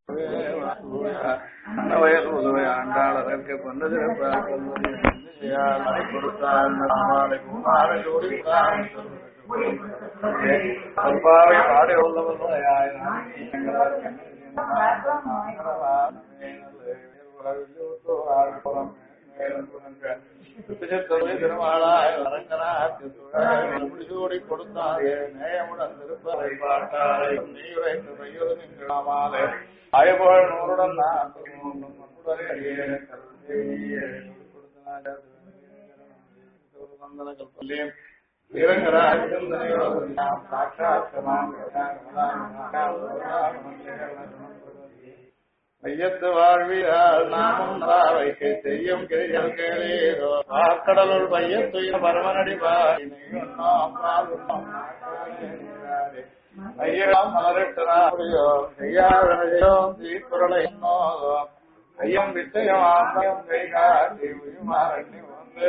வயல் உதவை ஆண்டாளருக்கு கொண்டு கொடுத்தால் பாடி உள்ளவர்களாய் திருமாளாய் அரங்கனாடி கொடுத்தாயே நேயமுடன் திருப்பதை பாட்டாளை நீரைமாலே அயபோல் நூறுடன் ஐயத்து வாழ்வியால் நாமும் வைக்க செய்யும் கிரிகள் கேளீரோ பார்க்கடலுள் பையத்துய பரமனடி ஐயம் மலரிட்டோ செய்யாதோ தீக்குறளை ஐயம் வித்தையும் ஆசையும் கை காட்டி உயிமாறி வந்து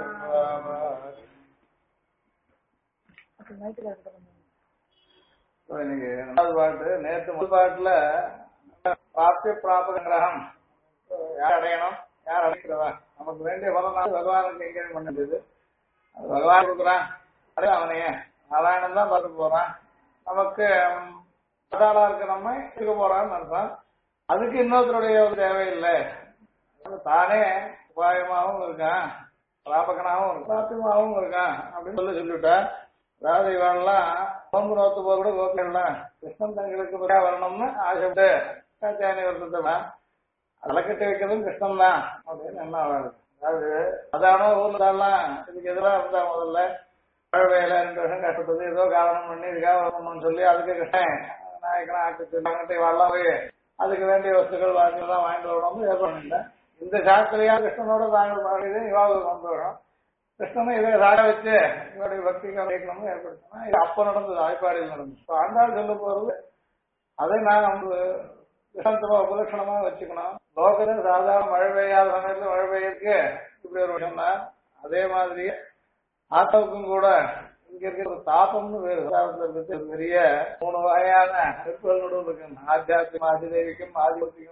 பாட்டு நேற்று முதல் பாட்டுல பிராப்திய பிராபக கிரகம் யார் அடையணும் யார் அடைக்கிறதா நமக்கு வேண்டிய பலம் பகவானுக்கு எங்க பண்ணது அது பகவான் கொடுக்குறான் அதே அவனையே நாராயணன் தான் பார்த்து போறான் நமக்கு பதாளா இருக்க நம்ம இருக்க போறான்னு அர்த்தம் அதுக்கு இன்னொருத்தருடைய ஒரு தேவையில்லை தானே உபாயமாகவும் இருக்கான் பிராபகனாகவும் இருக்கு பிராப்தியமாகவும் இருக்கான் அப்படின்னு சொல்லிவிட்டா அதாவது இவன்லாம் நோம்பு நோத்து போது கூட கோபிலாம் கிருஷ்ணன் தங்களுக்கு வரணும்னு ஆசைப்பட்டு காத்தியானி வருத்தலாம் தலைக்கட்டி வைக்கிறதும் கிருஷ்ணன் தான் அப்படின்னு என்ன ஆகாது அதாவது அதானோ ஊர்ல தான்லாம் இதுக்கு எதிராக இருந்தா முதல்ல பழவேல 2 வருஷம் கஷ்டப்பட்டு ஏதோ காரணம் பண்ணி இதுக்காக வரணும்னு சொல்லி அதுக்கு கிருஷ்ணன் நாயக்கனா ஆக்கிட்டு வாழலாம் போய் அதுக்கு வேண்டிய வஸ்துக்கள் வாங்கிலாம் வாங்கிட்டு வரணும்னு ஏற்படுங்க இந்த சாஸ்திரியா கிருஷ்ணனோட தாங்கள் பாடியது இவாவுக்கு வந்து வரும் கிருஷ்ணனை இதை ராக வச்சு இவருடைய பக்திக்காக வைக்கணும்னு ஏற்படுத்தினா இது அப்ப நடந்தது ஆய்ப்பாடியில் நடந்தது ஆண்டாள் சொல்ல போறது அதை நான் வந்து கிருஷ்ணத்துவ உபலட்சணமா வச்சுக்கணும் லோகத்துல சாதாரண மழை பெய்யாத சமயத்துல மழை பெய்யறதுக்கு இப்படி ஒரு விஷயம் தான் அதே மாதிரி ஆட்டவுக்கும் கூட இங்க இருக்கிற ஒரு தாபம்னு வேறு பெரிய 3 வகையான நெருப்புகளோடு இருக்கு ஆத்தியாத்மிகம் ஆதிதேவிக்கும் ஆதிபத்தியம்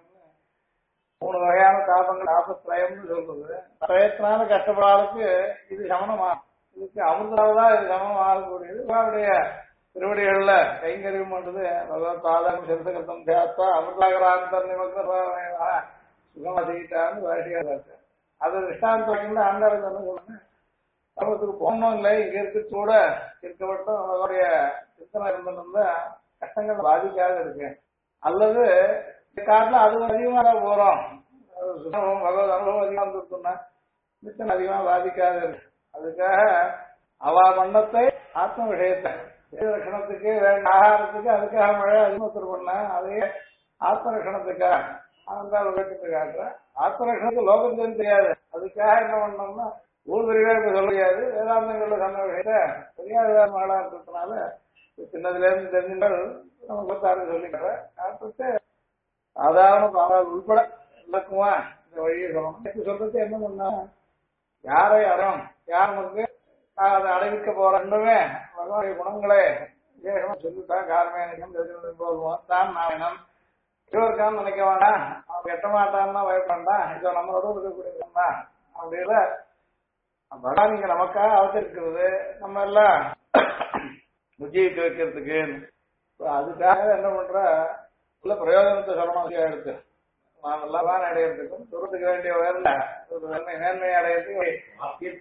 3 வகையான தாபங்கள் தாபத்திரயம்னு சொல்றது பிரயத்தினால கஷ்டப்படாததுக்கு இது சமணமாகும் இதுக்கு அமிர்தாவதான் இது சமணம் ஆகக்கூடியது அவருடைய திருவடிகள்ல கைங்கரியம் பண்றது பகவத் பாதம் சிறுசகத்தம் தியாத்தா அமிர்தாகராந்தர் நிமக்ன சுகமா செய்யிட்டான்னு வாசிக்காரு அது திருஷ்டாந்தம் ஆண்டாள் சொல்லுங்க சமூகத்துக்கு போகணும் இல்லை இங்க இருக்கு கூட இருக்க மட்டும் அவருடைய சித்தனை இருந்திருந்தா கஷ்டங்கள் பாதிக்காத இருக்கு அல்லது காட்டுல அது அதிகமா தான் போறோம் பகவத் அனுபவம் அதிகமா இருந்துருக்குன்னா மிச்சம் அதிகமா பாதிக்காது இருக்கு அதுக்காக அவ மன்னத்தை ஆத்ம விஷயத்தை ரட்சணத்துக்கு வேண்ட ஆகாரத்துக்கு அதுக்காக மழை அதிகமாக பண்ண அதே ஆத்ம ரட்சணத்துக்காக ஆனந்தால் உலகத்துக்கு காட்டுற ஆத்ம ரட்சணத்துக்கு லோகத்துன்னு தெரியாது அதுக்காக என்ன பண்ணோம்னா ஊர் விரிவாக இப்ப சொல்ல முடியாது வேதாந்தங்கள்ல சொன்ன விஷயத்த தெரியாத மகளா இருக்கிறதுனால சின்னதுல இருந்து தெரிஞ்சுங்கள் நம்ம கொடுத்தாரு சொல்லிக்கிறேன் காட்டுட்டு சாதாரண பாவம் உள்பட இலக்குமா இந்த வழியை சொல்லணும் சொல்றது என்ன பண்ணா யாரை அறம் யார் நமக்கு அதை அடைவிக்க போறோமே பகவானுடைய குணங்களே விசேஷமா சொல்லிட்டான் கார்மேனிகம் போதுவோம் தான் நாயனம் இவருக்கான்னு நினைக்க வேண்டாம் அவன் கெட்ட மாட்டான்னா பயப்படான் இதோ நம்மளோட இருக்கக்கூடியதுன்னா அப்படின்னா பகவான் இங்க நமக்காக அவதரிக்கிறது நம்ம எல்லாம் உஜ்ஜயிக்க வைக்கிறதுக்கு அதுக்காக என்ன பண்ற உள்ள பிரயோஜனத்தை சொல்லணும் எடுத்து நாம் எல்லாம் அடையிறதுக்கும் சொல்றதுக்கு வேண்டிய உயர்ந்த ஒரு மேன்மை அடையிறதுக்கு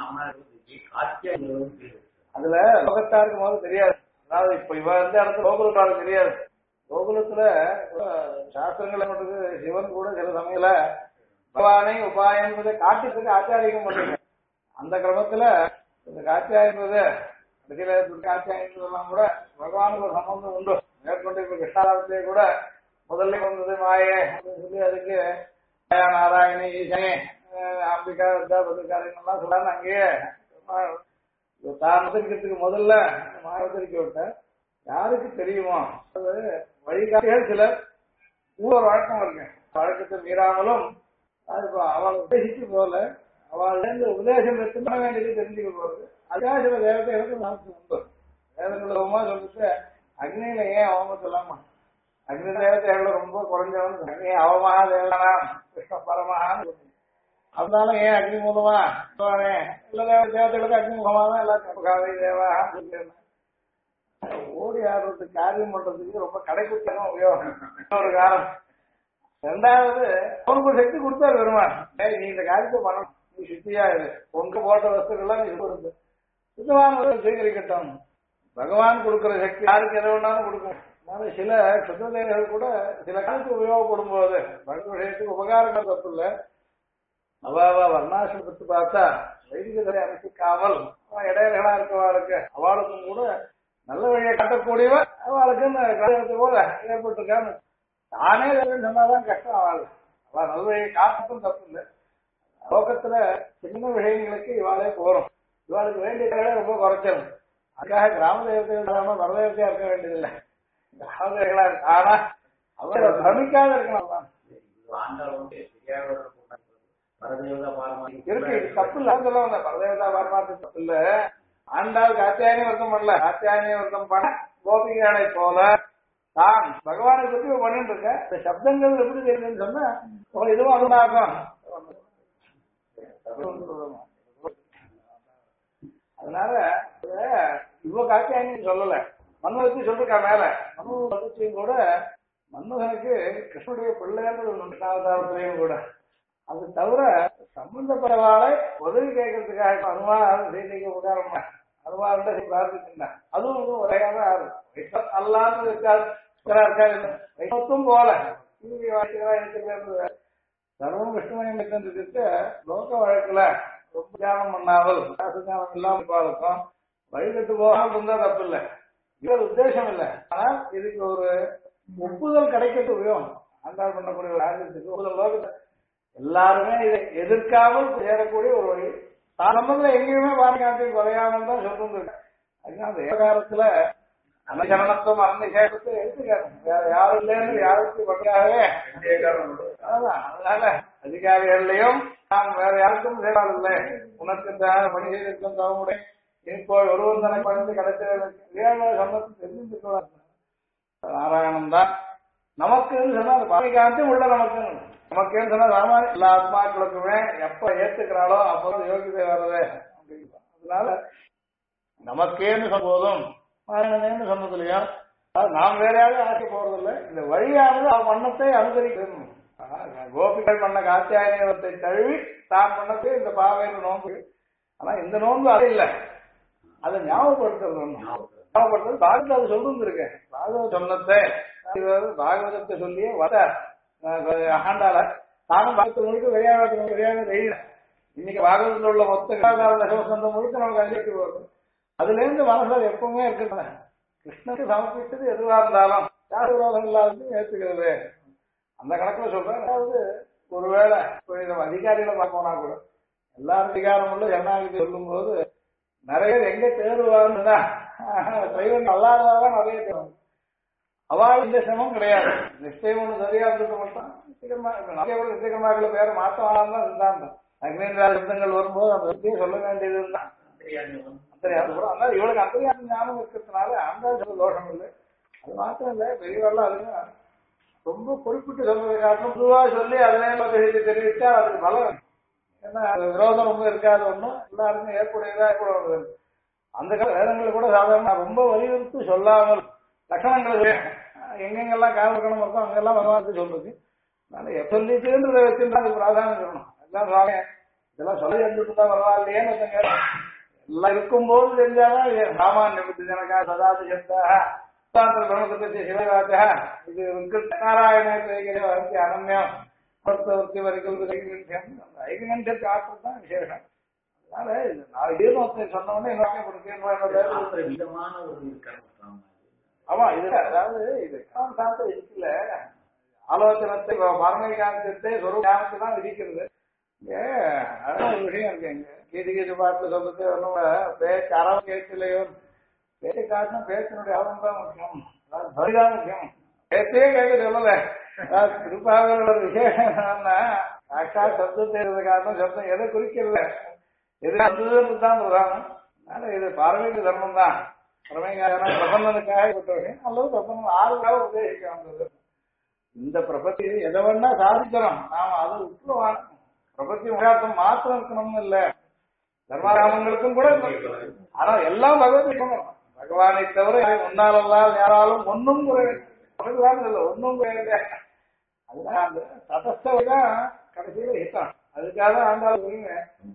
அதுல லோகத்தாருக்கு முதல்ல தெரியாது அதாவது இப்ப இவ இருந்த இடத்துல கோகுலத்தாருக்கு தெரியாது கோகுலத்துல சாஸ்திரங்களை மட்டும் சிவன் கூட சில சமயத்துல பகவானை உபாயம் என்பதை காட்டுறதுக்கு ஆச்சாரியம் பண்ணுங்க அந்த கிரமத்துல இந்த காட்சியாயிருந்தது காட்சியாயிருந்ததெல்லாம் கூட பகவானுக்கு ஒரு சம்பந்தம் உண்டு மேற்கொண்டு இப்ப கிருஷ்ணாரத்திலே கூட முதல்ல வந்தது மாயே அப்படின்னு சொல்லி அதுக்கு மாயா நாராயணி ஈசனே அம்பிகா பத்திரிகாரங்கள்லாம் சொல்லான்னு அங்கேயே தான் அவதரிக்கிறதுக்கு முதல்ல அவதரிக்க விட்ட யாருக்கு தெரியுமோ அது வழிகாட்டிகள் சிலர் ஒரு வழக்கம் இருக்கு வழக்கத்தை மீறாமலும் அது அவள் உபதேசித்து போல அவள் உபதேசம் எடுத்து பண்ண வேண்டியது தெரிஞ்சுக்க போறது அதுக்காக சில தேவதைகளுக்கு நமக்கு உண்டு வேதங்களமா சொல்லிட்டு அக்னியில ஏன் அவங்க சொல்லாமா அக்னி தேவதைகள் ரொம்ப குறைஞ்சவன் அக்னி அவமகா தேவனாம் கிருஷ்ண பரமஹான்னு. அதனால ஏன் அக்னி மூலமா எல்லா தேவதைகளுக்கும் அக்னி முகமா தான் எல்லாத்தையும் காவி தேவா ஓடி ஆடுறதுக்கு காரியம் பண்றதுக்கு ரொம்ப கடைக்குத்தனம் உபயோகம் ஒரு காரணம். ரெண்டாவது அவனுக்கு சக்தி கொடுத்தாரு பெருமான், நீ இந்த காரியத்தை பண்ணணும், நீ சுத்தியா இரு, உங்க போட்ட வஸ்துக்கள்லாம் நீ கொடுத்து சுத்தமான சீகரிக்கட்டும். பகவான் கொடுக்குற சக்தி யாருக்கு எதை வேணாலும் கொடுக்கும். அதனால சில சுத்ததேவர்கள் கூட சில காலத்துக்கு உபயோகப்படும் போது பகவத் விஷயத்துக்கு உபகாரங்கள் தப்பு இல்லை. அவ வர்ணாசிரம் பற்றி பார்த்தா வைதிகத்தை அமைச்சிக்காமல் இடையர்களா இருக்கவாளுக்கு அவளுக்கும் கூட நல்ல வழியை காட்டக்கூடியவ அவளுக்கு போல ஏற்பட்டிருக்கான்னு தானே சொன்னாதான் கஷ்டம். அவள் நல்ல வழியை காட்டத்தும் தப்பு இல்லை. லோகத்துல சின்ன விஷயங்களுக்கு இவாளே போறோம், இவாளுக்கு வேண்டிய ரொம்ப குறைச்சல். அதுக்காக கிராம தேவதைகள் வரதேவத்தையா இருக்க வேண்டியதில்லை, கிராம தேவதைகளா இருக்கு. ஆனா அவரை பிரமிக்காத இருக்கலாம் இருக்கு. தப்பு இல்ல சொல்லுவாங்க, பரதேவதா பாரமாத்து தப்பு இல்ல. ஆண்டாள் காத்தியாயனி வர்த்தம் பண்ணல, காத்தியாயனி வர்த்தம் பண்ண கோபிகளை போல தான் பகவானை பற்றி பண்ணிட்டு இருக்க. இந்த சப்தங்கள் எப்படி தெரியுதுன்னு சொன்னா இதுவும் அதுதாகும். அதனால இவ்வளவு காத்தியாயனி சொல்லல, மன்மதத்தை சொல்லிருக்கா மேல. மன்மதத்தையும் கூட மன்மதனுக்கு கிருஷ்ணனுடைய பிள்ளைன்றது கூட. அது தவிர சம்பந்தப்படவாளை உதவி கேட்கறதுக்காக அனுமானம் செய்திக்கு உதாரணமா அனுமானம் பிரார்த்திச்சிருந்தேன். அதுவும் ஒரேயான அல்லான்னு இருக்காது போல சர்வம் விஷ்ணுமயம் இருக்க லோக வழக்குல ரொம்ப தியானம் பண்ணாமல் தியானம் இல்லாமல் பாருக்கும் வழிகட்டு போகாமல் இருந்தா தப்பு இல்லை, இது உத்தேசம் இல்லை. ஆனால் இதுக்கு ஒரு ஒப்புதல் கிடைக்கிறது உபயோகம். ஆண்டாள் பண்ணக்கூடிய ஒரு ஆரியத்துக்கு ஒப்புதல் லோகத்தை எல்லாருமே இதை எதிர்க்காமல் சேரக்கூடிய ஒரு வழி. சம்பந்தத்துல எங்கேயுமே பாரகாந்தியம் குறையாமல் தான் சொல்லிருந்திருக்கேன். அதுதான் அந்த விவகாரத்துல அனசரணத்துவம் அந்த சேஷத்தை எடுத்துக்காரு. வேற யாரும் இல்லைன்னு யாருக்கு வழியாகவே அதனால அதிகாரிகள்லையும் நாம் வேற யாருக்கும் சேராதில்லை. உனக்கு பணி செய்திருக்கும் தவமுறை இப்போ ஒருவன் தனக்கு பணிந்து கிடைச்ச சம்பளத்தை தெரிஞ்சுக்கலாம். நாராயணன் தான் நமக்குன்னு சொன்னா அது பாரகாந்தியம் உள்ள நமக்குன்னு நமக்கேன்னு சொன்னா ராமாயண எல்லா ஆத்மாக்களுக்குமே எப்ப ஏத்துக்கிறாளோ அப்போது யோகிதை வர்றது. அதனால நமக்கேன்னு போதும் நாராயணன்னு சொன்னதுலையும் நாம் வேறையாவது ஆசை போறதில்லை. இந்த வழியானது அவன் மன்னத்தை அனுசரிக்கணும். கோபிகள் பண்ண காத்தியாயனத்தை தழுவி தான் பண்ணதே இந்த பாவையில நோன்பு. ஆனா இந்த நோன்பு அது இல்லை, அதை ஞாபகப்படுத்துறது. ஞாபகப்படுத்துறது பாகவத அது சொல்லிருந்திருக்கேன். பாகவத சொன்னத்தை பாகவதத்தை சொல்லியே வர ஆண்டாள தானும் பாகத்து முழுக்க விளையாட தெரியல. இன்னைக்கு பாகவதத்தில் உள்ள மொத்த சிவசந்த முழுக்க நமக்கு அஞ்சலிக்கு வரும். அதுல இருந்து மனசுல எப்பவுமே இருக்கிற கிருஷ்ணனுக்கு சமர்ப்பித்தது எதுவா இருந்தாலும் யார் விரோதம் இல்லாதது ஏற்றுக்கிறது. அந்த கணக்குல சொல்றேன். அதாவது ஒருவேளை அதிகாரிகளை பார்ப்போம்னா கூட எல்லாரும் அதிகாரம் உள்ள ஜனநாயகத்தை சொல்லும் போது நிறைய எங்க தேர்வாருன்னா டிரைவர் நல்லா இருந்தாதான் நிறைய தேர்வு. அவள் இந்த சிரமம் கிடையாது. நிச்சயம் ஒண்ணு சரியா இருந்தது மட்டும் நிச்சயமாக பேர மாற்றம் தான் சித்தாந்தம். அக்னேந்திரா சித்தங்கள் வரும்போது அந்த விஷயம் சொல்ல வேண்டியதுதான். அதனால இவளுக்கு அந்தரியாத ஞானம் இருக்கிறதுனால அந்த தோஷம் இல்லை. அது மாத்திரம் இல்லை, பெரியவரெல்லாம் அதுங்க ரொம்ப குறிப்பிட்டு சொல்றதை காரணம் பொதுவா சொல்லி அதிலே தெரிவித்தா அதுக்கு பலம். ஏன்னா விரோதம் ரொம்ப இருக்காது, ஒன்றும் எல்லாருமே ஏற்புடையதா கூட அந்த கால வேதங்களை கூட சாதாரண ரொம்ப வலியுறுத்தி சொல்லாமல் லட்சணங்கள் எங்கெங்கெல்லாம் காரணம் இருக்கோ அங்கெல்லாம் பகவானுக்கு சொல்றது. அதனால சொல்லிட்டுன்றதை வச்சுருந்தா அதுக்கு பிராதானியம் சொல்லணும். எல்லாம் சுவாமி இதெல்லாம் சொல்லி இருந்துட்டு தான் பரவாயில்லையேன்னு எல்லாம் இருக்கும்போது தெரிஞ்சாதான் சாமானிய புத்தி ஜனகா சதாதி சப்தாக பிரம்மத்தை சிவராஜா இது நாராயண அனன்யம் வர்த்தி வரைக்கும் ஐகன்யத்துக்கு ஆற்றல் தான் விசேஷம். அதனால இது சொன்னோன்னே ஆமா இது அதாவது இது சாந்தம் இருக்குல்ல ஆலோசனத்தை பார்மகாந்தத்தை சொரூபத்தை தான் விதிக்கிறது. இங்க அதான் ஒரு விஷயம் இருக்கு. இங்க கீது பார்த்து சொல்றது ஒன்றும் பேச்சு அறம் கேட்கலையோ பேச்சு காட்டணும். பேச்சினுடைய அறம் தான் முக்கியம், பரிதான் முக்கியம். பேச்சே கேட்க சொல்லல. திருப்பாக ஒரு விசேஷம் என்னன்னா சாட்சா சப்தத்தை காரணம் சப்தம் எதை குறிக்கல எது அதுன்னு தான் உதாரணம். அதனால இது பார்வைக்கு தர்மம் தான். பிரமைக்காக பிரபந்தனுக்காக விட்டவர்கள் அல்லது பிரபந்தம் ஆளுக்காக உபதேசிக்க வந்தது. இந்த பிரபத்தி எதை வேணா சாதிக்கிறோம், நாம அதை விட்டுருவாங்க. பிரபத்தி உதாரணம் மாத்திரம் இருக்கணும்னு இல்ல, தர்மராமங்களுக்கும் கூட. ஆனா எல்லாம் பகவானை தவிர ஒன்னாலெல்லாம் யாராலும் ஒன்னும் இல்ல, ஒன்னும் குறையல. அதுதான் அந்த தடஸ்தான் கடைசியில ஹிட்டம். அதுக்காக ஆண்டாலும்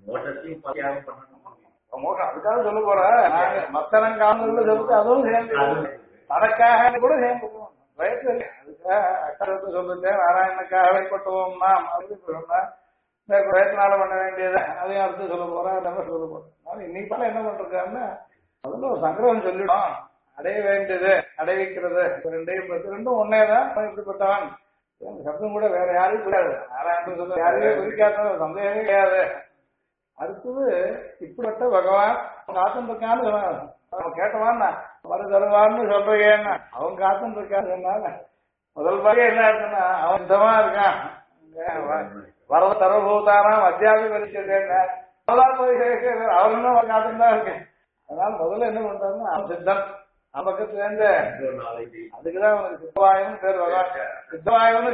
அதுக்காக சொல்ல போற மத்தனம் காணல சொல்லிட்டு அதுவும் சேர்ந்து தனக்காக கூட சேர்ந்து வயசு இல்லை. அதுக்காக அக்கறத்தை சொல்லிட்டு நாராயணனுக்காக வைப்பட்டுவோம்னா வயசுனால பண்ண வேண்டியது அதையும் அடுத்து சொல்ல போறேன், சொல்ல போறேன். இன்னைக்கு பல என்ன பண்றாருன்னா அதுல ஒரு சங்கரம் சொல்லிடும், அடைய வேண்டியது அடைவிக்கிறது ரெண்டையும் பத்தி ரெண்டும் ஒன்னேதான். இப்படிப்பட்டவன் சப்தம் கூட வேற யாரும் கூடாது, நாராயணன் சொல்ல யாரையுமே குறிக்காத சந்தேகமே கிடையாது. அடுத்தது இப்படிப்பட்ட பகவான் காத்துன்னு இருக்கான்னு அவன் கேட்டவான்னா வர தருவான்னு சொல்றேன்னா அவன் காத்துன்னு இருக்காது. முதல் பாரியா என்ன இருக்குன்னா அவன் சுத்தமா இருக்கான், வரத தரபூதானாம் அத்தியாபி பரிசேன்னா அவன் காத்துன்னு தான் இருக்கேன். அதனால முதல்ல என்ன பண்றாருன்னா அவன் சித்தன் பக்கத்துல இருந்து அதுக்குதான் அவனுக்கு சித்தவாயம்னு பேர் பகவான். சித்தவாயம்னு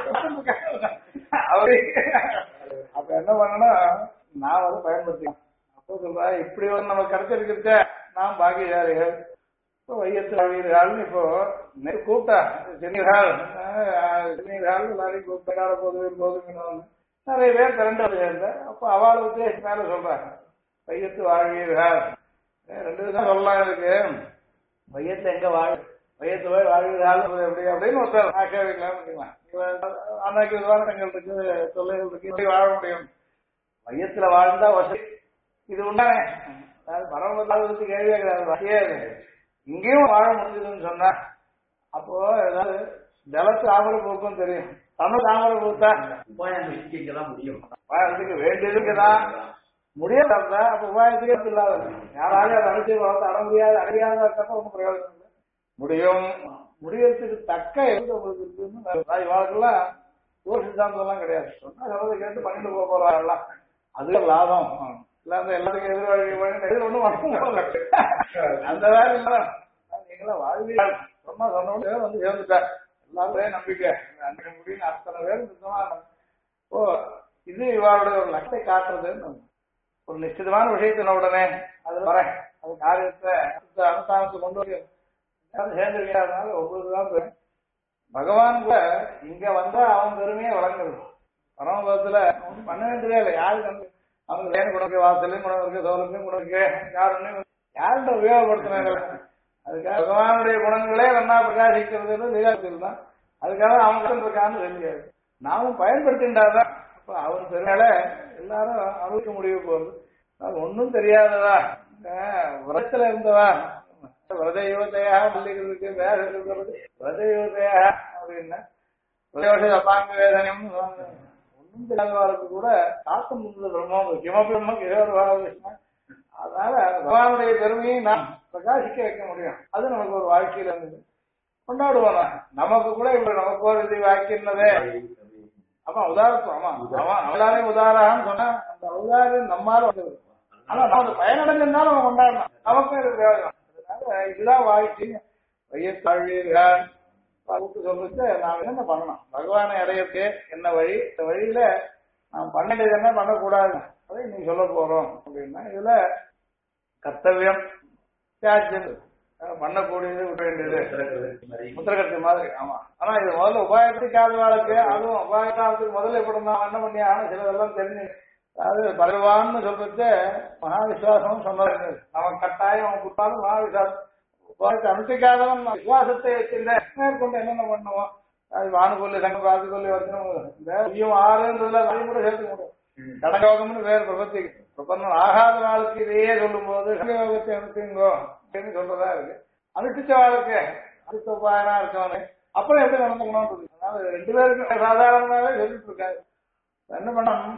அவரு அப்ப என்ன பண்ணனா நான் வந்து பயன்படுத்திக்கலாம். அப்போ சொல்றா இப்படி வந்து நம்ம கிடைச்சிருக்க நாம் பாக்கியசாலிகள். இப்போ வையத்து வாழ்வீர்கள் இப்போ கூப்பிட்டா சென்னிகள் எல்லாரையும் கூப்பிட்டு போதும் நிறைய பேர் திரண்டு சேர்ந்த. அப்போ அவள் உத்தேசம் மேல சொல்றாங்க வையத்து வாழ்வீர்கள். ரெண்டு விதம் சொல்லலாம் இருக்கு. வையத்துல எங்க வையத்து போய் வாழ்வீர்கள் எப்படி அப்படின்னு ஒருத்தர் ஆக்கிரமிக்கலாம். அன்னைக்கு விவாதங்கள் இருக்கு, தொல்லைகள் இருக்கு, இப்படி வாழ முடியும். மையத்துல வாழ்ந்தா வசதி இது உண்டானே. பரமபதாவுக்கு கேள்வியே கிடையாது. இங்கேயும் வாழ முடிஞ்சதுன்னு சொன்னா அப்போ ஏதாவது ஜலத்து ஆமர போக்கும் தெரியும், தமிழ் ஆமர போத்தா உபாயத்துக்கு முடியும். உபாயத்துக்கு வேண்டியதுக்குதான் முடியாது. அப்ப உபாயத்துக்கு இல்லாத யாராலும் அதை அனுப்பிச்சு வளர்த்து அட முடியாது, அடையாத ஒன்றும் பிரயோஜனம் இல்லை. முடியும், முடியறதுக்கு தக்க எது உங்களுக்கு இருக்குன்னு வாழ்க்கெல்லாம் ஒரு சித்தாந்தம் கிடையாது. சொன்னா சொல்றதை கேட்டு பண்ணிட்டு போக போறாங்கலாம், அது லாபம். இல்லாத எல்லாத்துக்கும் எதிர்வாழ்க்கை ஒண்ணும் அந்த வேலை இல்ல. நீங்களா வாழ்வியல் சொன்னா சொன்ன வந்து சேர்ந்துட்டா எல்லாரும் நம்பிக்கை முடியும். அத்தனை பேர் சுத்தமா ஓ இது இவாளுடைய ஒரு லட்சத்தை காட்டுறதுன்னு ஒரு நிச்சயமான விஷயத்தின உடனே அது வரேன் அது காரியத்தை அனுஷ்டானத்தை கொண்டு வர சேர்ந்துருக்காதனால ஒவ்வொருதான் பகவான் கூட இங்க வந்தா அவன் பெருமையை வழங்குறது. பரமபதத்துல பண்ண வேண்டியதே இல்லை. யாருக்கு வந்து அவங்க வேணும் குணக்கு வாசலையும் குணம் சோழத்தையும் குணக்கு யாருன்னு யார்கிட்ட உபயோகப்படுத்தினாங்க. அதுக்காக பகவானுடைய குணங்களே நல்லா பிரகாசிக்கிறது லீலாத்தில் தான். அதுக்காக அவங்க இருக்கான்னு தெரியாது, நாமும் பயன்படுத்தின்றாதான். அப்ப அவன் பெருமையில எல்லாரும் அனுபவிக்க முடிவு போகுது. அது ஒன்னும் தெரியாததா விரத்துல இருந்தவா விரத யுவத்தையாக மல்லிகளுக்கு வேற இருக்கிறது விரத யுவத்தையாக அப்படின்னா அப்பாங்க வேதனையும் ஒன்றும் தெரியாதவாளுக்கு கூட காத்தம் இருந்தது பிரம்மம் கிமபிரம்மம் கிருஷ்ணன். அதனால பகவானுடைய பெருமையை நாம் பிரகாசிக்க வைக்க முடியும். அது நமக்கு ஒரு வாழ்க்கையில இருந்தது கொண்டாடுவோம். நமக்கு கூட இப்ப நமக்கு ஒரு இது வாக்கினதே அப்ப உதாரணம். ஆமா அவன் எல்லாரையும் உதாரணம் சொன்னா அந்த உதாரணம் நம்மால வந்தது. ஆனா நமக்கு பயனடைஞ்சிருந்தாலும் அவன் கொண்டாடணும், நமக்கும் இது பிரயோஜனம். அதனால இதுதான் வாழ்க்கை. வையத்தாழ்வீர்கள் சொல்லிட்டு நாம் என்ன பண்ணணும், பகவானை அடையறதுக்கு என்ன வழி, இந்த வழியில நாம் பண்ண வேண்டியது என்ன பண்ணக்கூடாது அதை நீ சொல்ல போறோம் அப்படின்னா இதுல கர்த்தவியம் தியாஜ்யம் பண்ணக்கூடியது விட வேண்டியது முத்திரகர்த்தி மாதிரி. ஆமா, ஆனா இது முதல்ல உபாயத்துக்காத வாழ்க்கை. அதுவும் உபாயக்காலத்துக்கு முதல்ல எப்படி நான் என்ன பண்ணி ஆனா சிலதெல்லாம் தெரிஞ்சு அதாவது பகவான்னு சொல்றது மகாவிஸ்வாசம் சொன்னது. நமக்கு கட்டாயம் அவன் கொடுத்தாலும் மகாவிஸ்வாசம் உபாயத்தை அனுஷ்டிக்காதவன் விசுவாசத்தை வச்சிருந்த மேற்கொண்டு என்னென்ன பண்ணுவோம். அது வானுகொல்லி சங்கம் பாதுகொல்லி வச்சனும் ஆறுன்றதுல அதையும் கூட சேர்த்துக்க முடியும். கடகயோகம்னு வேறு பிரபத்தி பிரபந்தம் ஆகாத வாழ்க்கை இதையே சொல்லும் போது கடகயோகத்தை அனுப்பிங்கோ அப்படின்னு சொல்றதா இருக்கு. அனுஷ்டிச்ச வாழ்க்கை அடுத்த உபாயனா இருக்கவனே அப்புறம் எப்படி நடந்துக்கணும். அதனால ரெண்டு பேருக்கும் சாதாரணமாவே சொல்லிட்டு இருக்காரு. என்ன பண்ணணும்,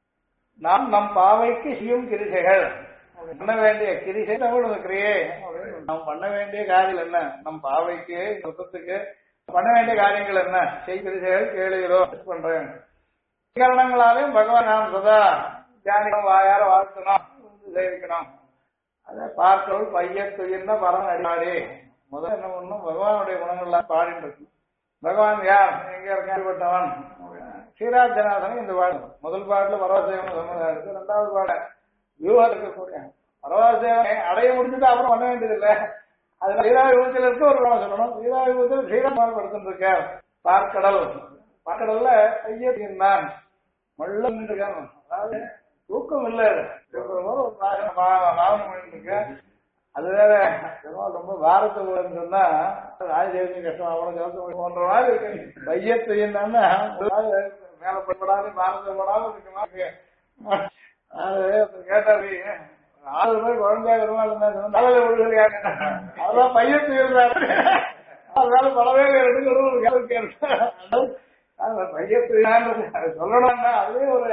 நாம் நம் பாவைக்கு செய்யும் கிரிசைகள் பண்ண வேண்டிய கிரிசை தமிழ் கிரியே நாம் பண்ண வேண்டிய காரியம் என்ன, நம் பாவைக்கு சொத்தத்துக்கு பண்ண வேண்டிய காரியங்கள் என்ன செய் கிரிசைகள் கேளுகிறோ பண்றேன். காரணங்களாலையும் பகவான் நாம் சதா தியானிக்கணும், வாயார வாழ்த்தணும், சேவிக்கணும். அதை பார்த்தவள் பையன் துயிர்னா பரம் அடிமாடி முதல் என்ன பண்ணணும், பகவானுடைய குணங்கள்லாம் பாடிட்டு இருக்கு. பகவான் யார், எங்க இருக்கப்பட்டவன். ஸ்ரீராஜநாதன் இந்த பாடு முதல் பாட்டுல பரவசேவன் சம்மதம் இருக்கு. ரெண்டாவது பாட வியூகம் இருக்கக்கூடிய பரவசேவனை அடைய முடிஞ்சுட்டு அப்புறம் பண்ண வேண்டியதில்லை. அதுல ஸ்ரீராவிபூத்தில் இருக்க ஒரு பாடம் சொல்லணும். ஸ்ரீராவிபூத்தில் ஸ்ரீராம் படுத்துட்டு இருக்க பார்க்கடல், பார்க்கடல்ல ஐயன் மள்ள இருக்கான். அதாவது தூக்கம் இல்லை, ஒரு வாகனம் பண்ணிட்டு இருக்கேன். அது வேற ரொம்ப பாரத்தை சொன்னா ராஜதேவி கஷ்டம் அவனுக்கு ஜலத்தை போன்ற மாதிரி இருக்கு. பையத்து என்னன்னா மேல படாது பாரத்தை படாம இருக்கு. அது கேட்டாரு 6 பேர் குழந்தையா வருவாங்க தலையில விழுகிறாங்க. அதெல்லாம் பையத்து இருந்தாரு. அதனால பலவே எடுக்கணும் கேட்டு பையத்து சொல்லணும்னா அதுவே ஒரு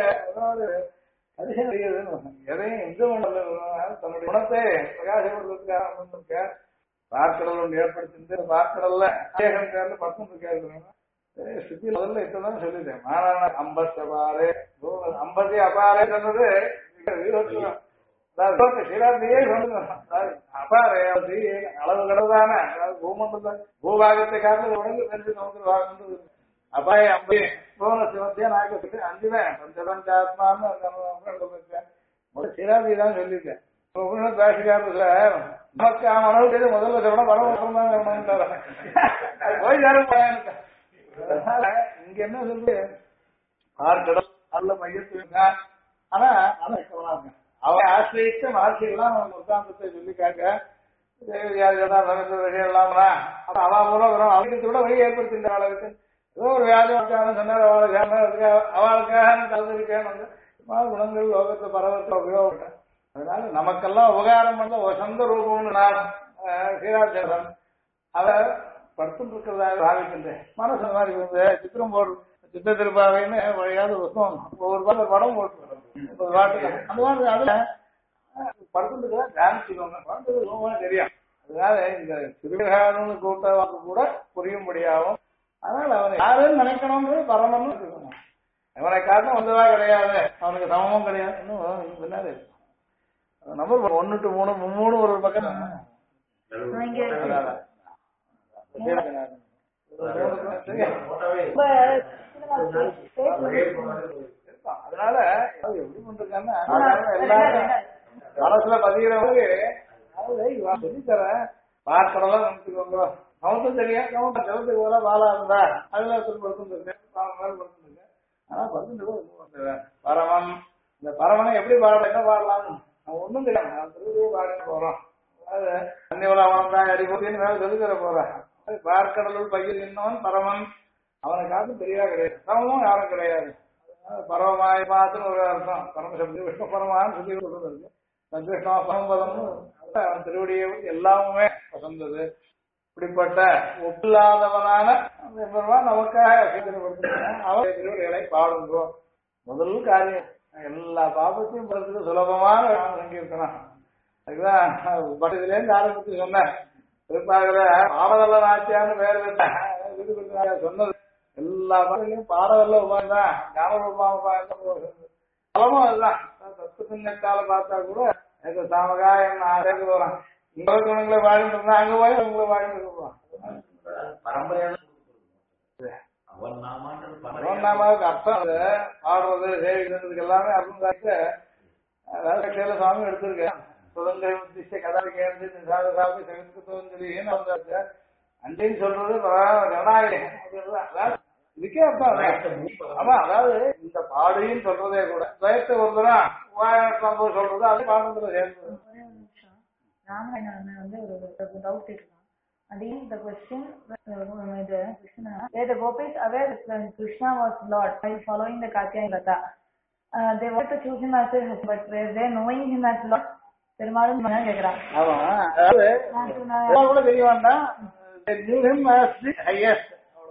எதையும் எந்த தன்னுடைய குணத்தை பிரகாசப்படுத்துறதுக்காக பார்க்கடல் ஒன்று ஏற்படுத்தி பார்க்கடல்ல படுத்துருக்காரு. சுத்தி முதல்ல இப்பதான் சொல்லிட்டேன். மாறான 50 அபாரே 50 அபாரே சொன்னது ஸ்ரீராத்திரியே சொல்லுங்க. அபாரே அளவு கடவுதான பூமண்டல பூபாகத்தை காட்டில் உடம்பு தெரிஞ்சு நமக்கு வாங்க அபாய 50 போன சிவத்தையா நாயகத்துக்கு 5 பஞ்சபஞ்சாத்மான்னு சிராதி தான் சொல்லியிருக்கேன். பேசுகாரத்துல நமக்கு அளவுக்கு முதல்ல சொல்லணும் பரவ போய் சேர இங்க என்ன சொல்லு ஆர்கடல் அல்ல மையத்துங்க. ஆனா அவன் ஆசிரியத்த மகர்ஷிகள்லாம் உத்தாந்தத்தை சொல்லிக்காங்க. அவா மூலம் அவங்களுக்கு கூட வழி ஏற்படுத்தின்ற அளவுக்கு ஏதோ ஒரு வியாதி சொன்னார். அவளுக்காக கலந்துருக்கேன். குணங்கள் லோகத்தை பரவத்தை உபயோகப்பட்டேன். அதனால நமக்கெல்லாம் உபகாரம் பண்ண சொந்த ரூபம்னு நான் ஸ்ரீராஜன் அதை படுத்துட்டு இருக்கிறதாக பாவிக்கின்றேன். மனசு மாதிரி வந்து சித்திரம் போடுறது சித்த திருப்பாவைன்னு வழியாவது புத்தகம் ஒவ்வொரு பாட்டு படம் போட்டு பாட்டு அந்த மாதிரி அதுல படுத்துட்டு தியானிச்சுக்கோங்க. படுத்துட்டு தெரியும். அதனால இந்த திருவிழான்னு கூட்ட கூட புரியும்படியாகும். அதனால அவனை யாருன்னு நினைக்கணும்னு பரமன்னு இருக்கணும். அவனை காரணம் வந்ததா கிடையாது, அவனுக்கு சமமும் கிடையாது. இன்னும் பின்னாடி நம்பர் 1 to 3 ஒரு பக்கம். அதனால எப்படி பண்றாங்கன்னா எல்லாரும் மனசுல பதிகிறவங்க சொல்லித்தரேன். பார்க்கடலாம் நினைச்சுக்கோங்க. அவனுக்கும் தெரியும் ஜலத்துக்கு போல வாழா இருந்தா அதுல படுத்துருக்கேன். ஆனா படுத்துட்டு பரமன் இந்த பரமனை எப்படி பாடலாம் என்ன பாடலாம்னு அவன் ஒண்ணும் தெரியாது. திருவிழா பாடிட்டு போறோம். அது அன்னிவள அவன் தான் அடிபடின்னு மேல சொல்லித்தர போறேன். பார்க்கடலுள் பையில் நின்னவன் பரமன். அவனை காட்டும் தெரியவா கிடையாது, சமமும் யாரும் கிடையாது. பரவமாய் பார்த்துன்னு ஒரு அர்த்தம். பரமசப்தி விஷ்ணு பரமான்னு சொல்லி சொல்றது இருக்கு. சத்விஷ்ணா பரம்பதம்னு அவன் திருவடியை எல்லாமே வசந்தது. இப்படிப்பட்ட ஒப்பில்லாதவனான நமக்காக அவன் திருவடிகளை பாடுங்கோ. முதல் காரியம் எல்லா பாபத்தையும் படுறதுக்கு சுலபமான சங்கீர்த்தனம். அதுதான் பட்டத்திலேருந்து ஆரம்பித்து சொன்னேன். திருப்பாகல பாடவல்ல நாச்சியான்னு வேற சொன்னது. எல்லா பாடலையும் பாடவல்ல உபாயம்தான், ஞானரூபம் உபாயம் அதுதான். தத்துவ பார்த்தா கூட சாமகா என்ன ஆசைக்கு போறான். குணங்களை வாழ்ந்துட்டு இருந்தா அங்க போய் உங்களை வாழ்ந்துட்டு போவான். நாமாவுக்கு அர்த்தம் அது பாடுறது சேவிக்கிறதுக்கு எல்லாமே அர்த்தம் காட்டு. அதாவது சுவாமி எடுத்திருக்கேன். சுதந்திர உத்திஷ்ட கதாவை கேட்டு சாமி சகத்துவம் வந்தாச்சு. அன்றைன்னு சொல்றது ஜனநாயகம் இதுக்கே அர்த்தம். ஆமா, அதாவது இந்த பாடின்னு சொல்றதே கூட துவயத்தை ஒரு தரம் சொல்றது அது பாடுறதுல சேர்ந்தது. ராமாயணம் வந்து ஒரு டவுட் இருக்கான். Again, the question, where the gopis aware that Krishna was Lord while following the Katyayani Vrata, they wanted to choose him as their husband, but were they knowing him as Lord? பெருமாளும் கேட்கிறான். ஆமா, அதாவது கூட தெரிய வேண்டாம். They knew him as the highest.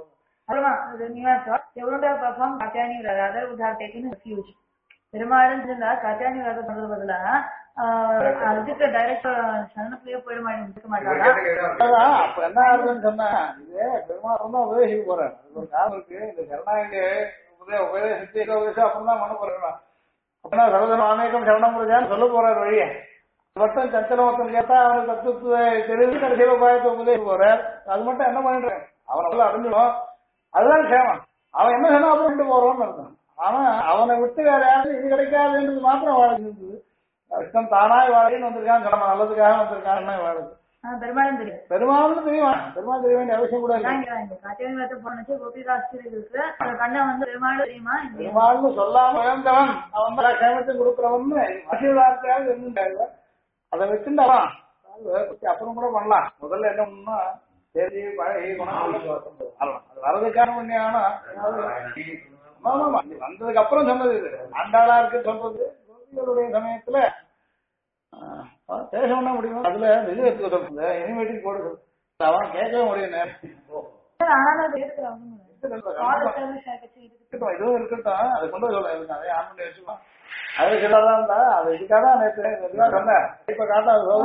They wouldn't have performed Katyayani Vrata, rather would have taken refuge. பெருமாளும் இருந்தா காத்தியானி விரத பண்றது பதிலா அதுக்கு டைரக்ட் சரணத்திலேயே போயிட மாட்டாங்க. அப்ப என்ன ஆகுதுன்னு சொன்னா இது பெருமாள் தான் உபதேசிக்க போறாரு. ஒரு காலம் இருக்கு. இந்த சரணாங்க உபதேசிச்சு உபதேசம் அப்புறம் தான் மன போறேன். அப்படின்னா சரதனம் அநேகம் சரணம் புரிஞ்சான்னு சொல்ல போறாரு வழிய. மட்டும் சச்சல ஒருத்தன் கேட்டா அவனுக்கு தத்துவத்தை தெரிஞ்சு கடைசியில உபாயத்தை உபதேசிக்க போறார். அது மட்டும் என்ன பண்ணிடுறேன் அவனை அடைஞ்சிடும். அதுதான் க்ஷேமம். அவன் என்ன சொன்னா அப்புறம் விட்டு போறோம்னு அர்த்தம். ஆனா அவனை விட்டு வேற யாரும் இது கிடைக்காதுன்றது மாத்திரம் வாழ்க்கை இருந்தது. கிருஷ்ணன் தானாய் வாழின்னு வந்திருக்கான், கடமை நல்லதுக்காக வந்திருக்கான்னு வாழுது. பெருமாளும் தெரியும். பெருமாளும் தெரியுமா? பெருமாள் தெரிய வேண்டிய அவசியம் கூட இல்லை. காத்தியாயனத்தை போனச்சு கோபிகாஸ்திரிகளுக்கு கண்ணை வந்து பெருமாள் தெரியுமா? பெருமாள்னு சொல்லாம உயர்ந்தவன் அவன் தான் க்ஷேமத்தை கொடுக்குறவன் ஆசீர்வாதத்தையாவது இருந்துட்டாங்க. அதை வச்சுட்டான் அப்புறம் கூட பண்ணலாம். முதல்ல என்ன பண்ணா சரி பழகி குணம் அது வர்றதுக்கான பண்ணியானா வந்ததுக்கு அப்புறம் சொன்னது இது ஆண்டாளா இருக்கு சொல்றது. கோபிகளுடைய சமயத்துல பேச பண்ண முடியும். அதுல இது எடுத்துக்கிட்டு இனிமேட்டிங் போடுது அவன் கேட்கவே முடியும் நேரம். இதுவும் இருக்கட்டும், அது கொண்டு சொல்ல அதே ஆன் பண்ணி வச்சுக்கலாம். அது சிலதான் இருந்தா அது இதுக்காக தான் நேற்று சொன்னேன். இப்ப காட்டா அது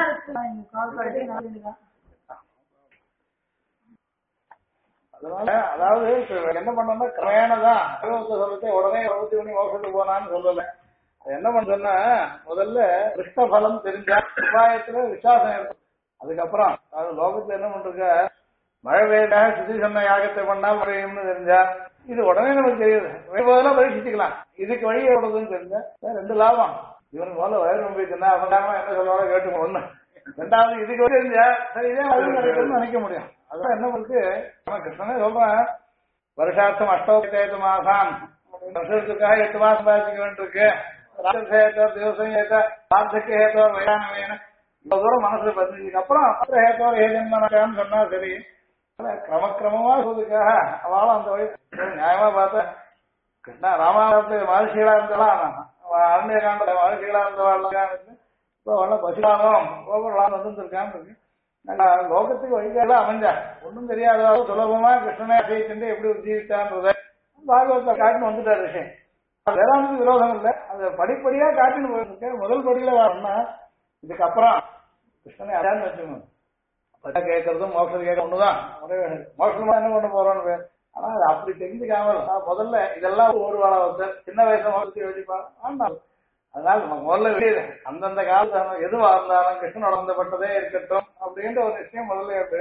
அதனால அதாவது என்ன பண்ணோம்னா கிரமேணதான் சொல்லிட்டு உடனே 20 மணி மோசத்துக்கு போனான்னு சொல்லல. என்ன பண்றோம்னா முதல்ல கிருஷ்ண பலம் தெரிஞ்சா உபாயத்துல விசுவாசம் இருக்கும். அதுக்கப்புறம் அது லோகத்துல என்ன பண்றீங்க மழை பெய்யாக சுத்தி சொன்ன யாகத்தை பண்ணா மழையும்னு தெரிஞ்சா இது உடனே நமக்கு தெரியுது. போதெல்லாம் பரீட்சிச்சுக்கலாம். இதுக்கு வழி எவ்வளவுன்னு தெரிஞ்சா 2 லாபம். இவனுக்கு முதல்ல வயிறு நம்பிச்சுன்னா அவன் என்ன சொல்லுவாங்க கேட்டு ஒண்ணு. 2வது இதுக்கு வழி தெரிஞ்சா சரி இதே அது கிடைக்கும்னு நினைக்க முடியும். அதான் என்ன இருக்கு கிருஷ்ணனே சொல்றேன் வருஷார்த்தம் அஷ்டோபேத மாசம் வருஷத்துக்காக 8 மாசம் பாதிக்க வேண்டியிருக்கு. ராஜசேதோ திவசம் ஏதோ வார்த்தக்கு ஏதோ வயானவேன இவ்வளவு தூரம் மனசுல பதினஞ்சுக்கு அப்புறம் ஏதோ ஏஜன்மான்னு சொன்னா சரி கிரமக்கிரமமா சொல்றதுக்காக அவளும் அந்த வயசு நியாயமா பார்த்தா கிருஷ்ணா ராமாயணத்து மகர்ஷிகளா இருந்தாலும் அரண்ய காண்ட மகர்ஷிகளா இருந்தவாள் இப்போ அவெல்லாம் பசுராமம் கோபுரம் வந்துருக்கான்னு இருக்கு. லோகத்துக்கு வழிகால அமைஞ்சா ஒன்றும் தெரியாதவாறு சுலபமா கிருஷ்ணனை அசைச்சுட்டு எப்படி ஜீவித்தான்றத பாகவத்தை காட்டின்னு வந்துட்டார் விஷயம். வேதாந்தத்துக்கு விரோதம் இல்லை, அது படிப்படியா காட்டின்னு போயிருக்கு. முதல் படியில வரணும்னா இதுக்கப்புறம் கிருஷ்ணனை அடையான்னு வச்சுக்கணும். கேட்கறதும் மோட்சம் கேட்க ஒண்ணுதான் மோட்சமா என்ன பண்ண போறோம்னு பேர். ஆனா அது அப்படி தெரிஞ்சுக்காமல் முதல்ல இதெல்லாம் ஒரு வாழ சின்ன வயசுல மோட்சத்தை வச்சுப்பா ஆண்டாள். அதனால நம்ம முதல்ல வெளியே அந்தந்த காலத்து எதுவா இருந்தாலும் கிருஷ்ணன் வந்தப்பட்டதே இருக்கட்டும் அப்படின்ற ஒரு விஷயம் முதல்ல இருக்கு.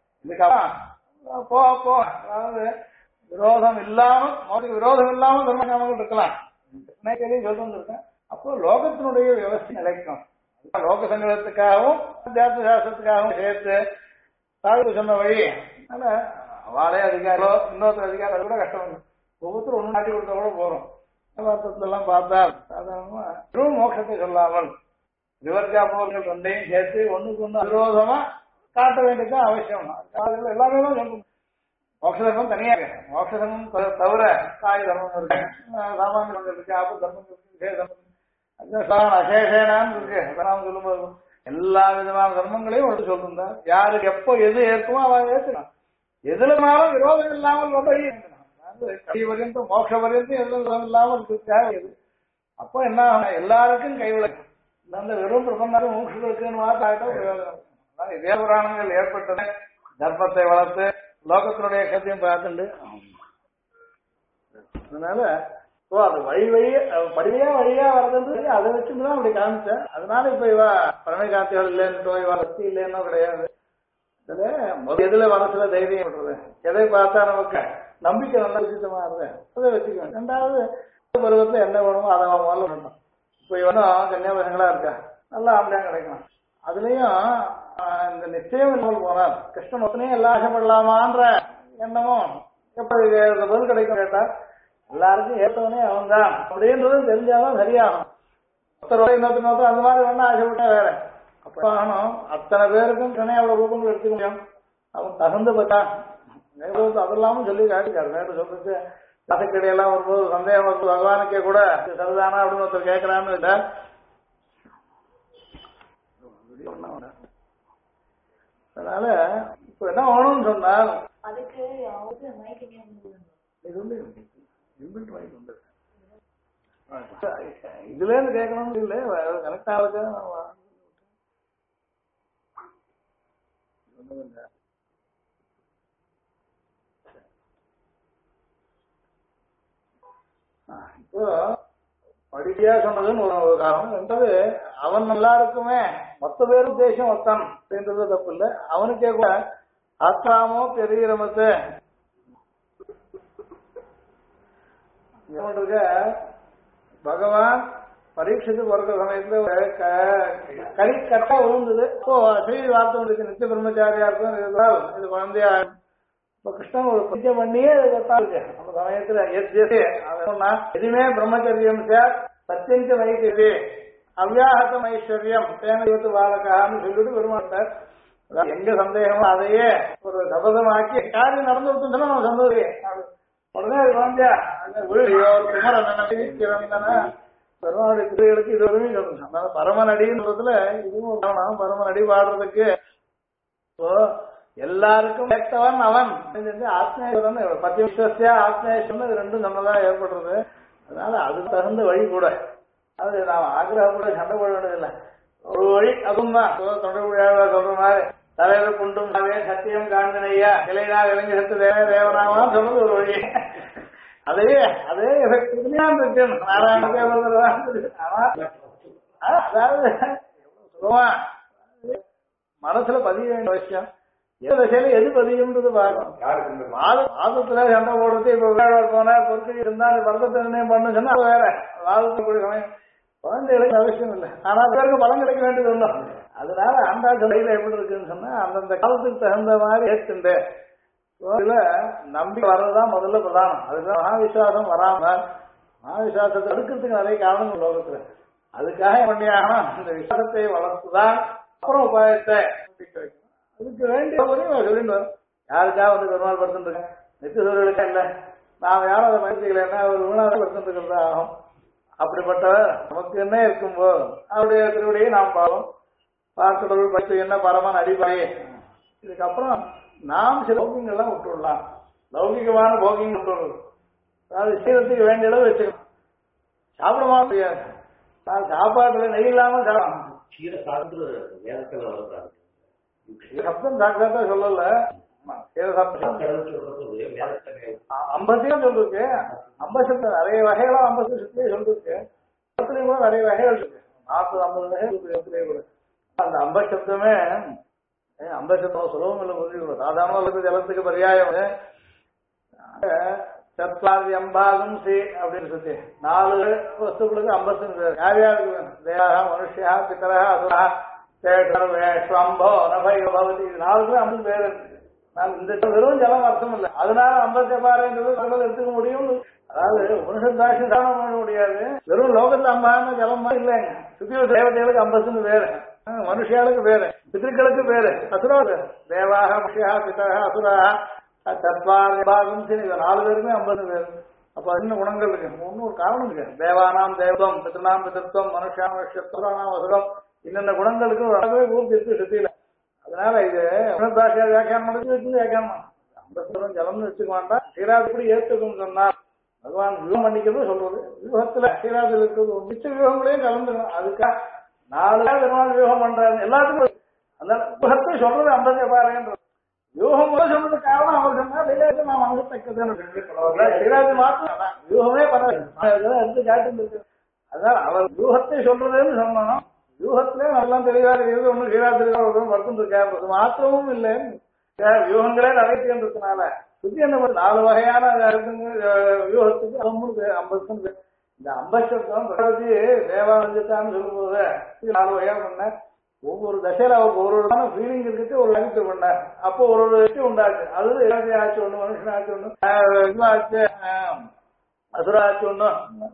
இதுக்கப்புறம் போ அதாவது விரோதம் இல்லாம விரோதம் இல்லாம தர்மகாமங்கள் இருக்கலாம். கிருஷ்ணகிரியும் சொல்லிட்டு இருக்கேன். அப்போ லோகத்தினுடைய விவசாயம் நிலைக்கும். லோக சங்கடத்துக்காகவும் அத்தியாத்ம சாஸ்திரத்துக்காகவும் சேர்த்து தாழ்வு சொன்ன வழி. அதனால அவளே அதிகாரம் இன்னொருத்தர் அதிகாரம் அது கூட கஷ்டம். ஒவ்வொருத்தரும் ஒண்ணு நாட்டி கொடுத்தா கூட போறோம். எல்லாம் பார்த்தால் சாதாரணமா வெறும் மோட்சத்தை சொல்லாமல் விவர்ஜாபங்கள் ரெண்டையும் சேர்த்து ஒண்ணுக்கு ஒண்ணு விரோதமா காட்ட வேண்டியதுதான் அவசியம். எல்லாமே தான் சொல்லணும். மோட்ச தர்மம் தனியா இருக்கு. மோட்ச தர்மம் தவிர காய் தர்மம் இருக்கு, சாமானியம் இருக்கு, ஆப்பு தர்மம் இருக்கு, அசேஷேனான்னு இருக்கு. அதெல்லாம் சொல்லும்போது எல்லா விதமான தர்மங்களையும் ஒன்று சொல்லிருந்தா யாருக்கு எப்போ எது ஏற்குமோ அவன் ஏற்றுக்கலாம். எதுலனாலும் விரோதம் இல்லாமல் ரொம்ப வரையும் மோட்ச வரையும் எதுவும் இல்லாமல் தேவை. அப்போ என்ன எல்லாருக்கும் கைவிளக்கு அந்த வெறும் பிரபந்தாலும் மூக்ஷர்களுக்குன்னு மாத்தாயிட்டா பிரயோஜனம். இதே புராணங்கள் ஏற்பட்டது தர்மத்தை வளர்த்து லோகத்தினுடைய கருத்தையும் பார்த்துண்டு. அதனால அது படிவழியா வழியா வர்றது அதை வச்சுதான் அப்படி காமிச்சேன். அதனால இப்ப இவ பழமை காந்திகள் இல்லைன்னு இவ சக்தி இல்லைன்னு கிடையாது. எதுல மனசுல தைரியம் பண்றது, எதை பார்த்தா நமக்கு நம்பிக்கை நல்ல விஷயமா இருந்த அதை வச்சுக்கணும். 2வது பருவத்துல என்ன வேணுமோ அதை முதல்ல பண்ணணும். இப்ப இவனும் கன்னியாபசங்களா இருக்கா நல்லா ஆம்பளையா கிடைக்கும். அதுலயும் இந்த நிச்சயம் இல்லாமல் போனால் கிருஷ்ணன் ஒத்தனையும் எல்லா ஆசைப்படலாமான்ற எண்ணமும் எப்படி பதில் கிடைக்கும் கேட்டா எல்லாருக்கும் ஏற்றவனே அவன் தான் அப்படின்றதும் தெரிஞ்சாலும் சரியாகும். ஒருத்தர் இன்னொருத்தர் அந்த மாதிரி வேணா ஆசைப்பட்டா வேற. அப்ப ஆகணும் அத்தனை பேருக்கும் தனே அவ்வளவு ரூபங்கள் எடுத்துக்க முடியும். அவன் தகுந்த பார்த்தா அதெல்லாமும் சொல்லி காட்டிக்காரு. நேற்று சொல்றது கதைக்கடையெல்லாம் வரும்போது சந்தேகம் வரும்போது பகவானுக்கே கூட சரிதானா அப்படின்னு ஒருத்தர் கேட்கறான்னு இல்ல. அதனால இப்ப என்ன வேணும்னு சொன்னால் இதுல இருந்து கேட்கணும்னு இல்ல கரெக்டா இருக்கு. இப்போ படிக்கையா சொன்னதுன்னு ஒரு காரணம். 2வது அவன் நல்லா இருக்குமே மொத்த பேரும் தேசம் ஒத்தன் அப்படின்றது தப்பு இல்லை. அவனுக்கே கூட ஆத்தாமோ பெரிய ரமத்து இருக்க பகவான் பரீட்சத்துக்கு பிறந்த சமயத்துல கறி கட்டா விழுந்தது. செய்தி வார்த்தை இருக்கு நித்திய பிரம்மச்சாரியா இருக்கும் இருந்தால் இது குழந்தையா இப்ப கிருஷ்ணன் ஒரு பூஜை பண்ணியே அது கட்டா இருக்கு. அந்த சமயத்துல எதுவுமே பிரம்மச்சரியம் சார் சத்தியந்த வைத்தியது அவ்யாஹதம் ஐஸ்வர்யம் தேனத்து பாலகான்னு சொல்லிட்டு பெருமாட்டார். எங்க சந்தேகமோ அதையே ஒரு சபதமாக்கி காரியம் நடந்து விட்டு நம்ம சந்தோஷம் உடனே அது குழந்தையா குமரன் பெருமாளுடைய திருகளுக்கு இது வரையும் சொல்லணும். பரமநடின்றதுல இதுவும் காரணம். பரமநடி பாடுறதுக்கு இப்போ எல்லாருக்கும் கேட்டவன் அவன் ஆத்மேஸ்வரன் பத்தி விஸ்வசியா ஆத்மேஸ்வரன் இது ரெண்டும் சொன்னதா ஏற்படுறது. அதனால அதுக்கு தகுந்த வழி கூட அது நாம் ஆக்கிரகப்பட சண்டை போட வேண்டியதில்லை. ஒரு வழி அதுவும் தான் தொண்டை சொல்ற மாதிரி தலையில குண்டும் சத்தியம் காண்பினையா இளைஞா இளைஞ சத்து தேவனாமான்னு சொல்றது ஒரு வழி. அதே இருக்கு நாராயண அதாவது மனசுல பதிய வேண்டிய விஷயம் திசையில எது பதியும்ன்றது பார்க்கணும். வாதத்துல சண்டை போடுறது இப்ப போன பொறுக்கை இருந்தா வருத்தத்தை நிர்ணயம் பண்ணு சொன்னா வேற வாதத்துக்குரிய சமயம் குழந்தைகளுக்கு அவசியம் இல்லை. ஆனா பேருக்கு பலம் கிடைக்க வேண்டியது ஒன்றும். அதனால ஆண்டாள் சபையில எப்படி இருக்குன்னு சொன்னா அந்தந்த காலத்துக்கு தகுந்த மாதிரி ஏற்றுண்டு நம்பி வர்றதுதான் முதல்ல பிரதானம். அதுதான் மகாவிசுவாசம் வராம மகாவிசுவாசத்தை அடுக்கிறதுக்கு நிறைய காரணங்கள் லோகத்துல. அதுக்காக பண்ணியாகணும் இந்த விசுவாசத்தை வளர்த்துதான் அப்புறம் உபாயத்தை அதுக்கு வேண்டிய சொல்லிட்டு யாருக்காக வந்து பெருமாள் படுத்துட்டு இருக்கேன் நித்திய சூழலுக்கா இல்லை நாம் யாரும் அதை மகிழ்ச்சிக்கலன்னா ஒரு வீணாக படுத்துட்டு இருக்கிறதா ஆகும். அப்படிப்பட்டவர் நமக்கு என்ன இருக்கும்போது அவருடைய திருவடியை நாம் பாவம் பார்க்கடவுள் பற்றி என்ன பரமன் அடிப்படை. இதுக்கப்புறம் நாம் சில போகியங்கள்லாம் விட்டுடலாம். லௌகிகமான போகியம் விட்டுடுறது. அதாவது சீரத்துக்கு வேண்டிய அளவு வச்சுக்கணும். சாப்பிடமா முடியாது. நான் சாப்பாட்டுல நெய் இல்லாம சப்தம் சாப்பிட்டா சொல்லல. அம்பத்தையும் சொல்லிருக்கு. அம்பசத்து நிறைய வகைகளா அம்பசத்துலயே சொல்லிருக்கு. கூட நிறைய வகைகள் இருக்கு. 40-50 வகைகள் கூட. அந்த அம்பசப்தமே அம்பசப்தம் சுலபம் இல்லை புரிஞ்சுக்கணும். சாதாரண ஜலத்துக்கு பரியாயம் சத்வாதி அம்பாகும் சி அப்படின்னு சொல்லி 4 வஸ்துக்களுக்கு அம்பசம் யார் யாருக்கு தேகா மனுஷா பித்தரா அசுரா ஸ்வம்போ நபையோ பவதி 4 50 பேர் இருக்கு. இந்த வெறும் ஜலம் அர்த்தம் இல்லை. அதனால அம்பசப்பாறைன்றது எடுத்துக்க முடியும். அதாவது மனுஷன் தாட்சி தானம் பண்ண முடியாது. வெறும் லோகத்துல அம்பான ஜலம் இல்லைங்க. சுத்திய தேவதைகளுக்கு அம்பசுன்னு வேறு, மனுஷியாளுக்கு வேறு, பித்திருக்களுக்கு வேறு, அசுரா தேவாக மனுஷா பித்தரா அசுரா தத்வாகம் 4 பேருமே 50 பேர். அப்ப இன்னும் குணங்கள் இருக்கு. இன்னொரு காரணம் இருக்கு. தேவானாம் தேவதம் பித்ருநாம் பிதத்துவம் மனுஷா மனுஷத்துவம் அசுரம் இன்னென்ன குணங்களுக்கு ஒரு பூர்த்தி இருக்கு சுத்தியில. அதனால இது பாஷையா வியாக்கியானம் பண்ணி வியாக்கியானம் 50 ஜலம்னு வச்சுக்க மாட்டான். சீராதிப்படி ஏற்றுக்கும் சொன்னார் பகவான் வியூகம் பண்ணிக்கிறது சொல்றது. வியூகத்துல சீராதில் இருக்கிறது மிச்ச வியூகங்களையும் கலந்துக்கணும். அதுக்காக 4 பெருமாள் வியூகம் பண்றாரு எல்லாத்துக்கும். அந்த வியூகத்தை சொல்றது 50 பாருங்கன்றது வியூகம் சொல்றது காரணம் அவர் சொன்னா நாம் அங்கத்தக்கது சீராதி மாற்றம் வியூகமே பரவாயில்ல எடுத்து காட்டு. அதான் அவர் வியூகத்தை சொல்றதுன்னு சொன்னோம். வியூகத்திலே எல்லாம் தெளிவா இருக்கிறது. ஒன்னும் சீராதிரிகள் வருத்தம் இருக்காரு மாற்றமும் இல்லை. வியூகங்களே நிறைவேற்றினால சுத்தி என்ன 4 வகையான வியூகத்துக்கு 50 இந்த அம்பசப்தம் பிரகதி தேவானந்தான்னு சொல்லும் போது 4 வகையா பண்ண ஒவ்வொரு தசையில அவருக்கு ஒரு ஃபீலிங் இருக்கு. ஒரு லகித்து பண்ணார். அப்போ ஒரு வெற்றி உண்டாச்சு. அது இலங்கை ஆச்சு ஒண்ணு, மனுஷன் ஆச்சு ஒண்ணு, ஆச்சு அசுரா ஆச்சு ஒண்ணு,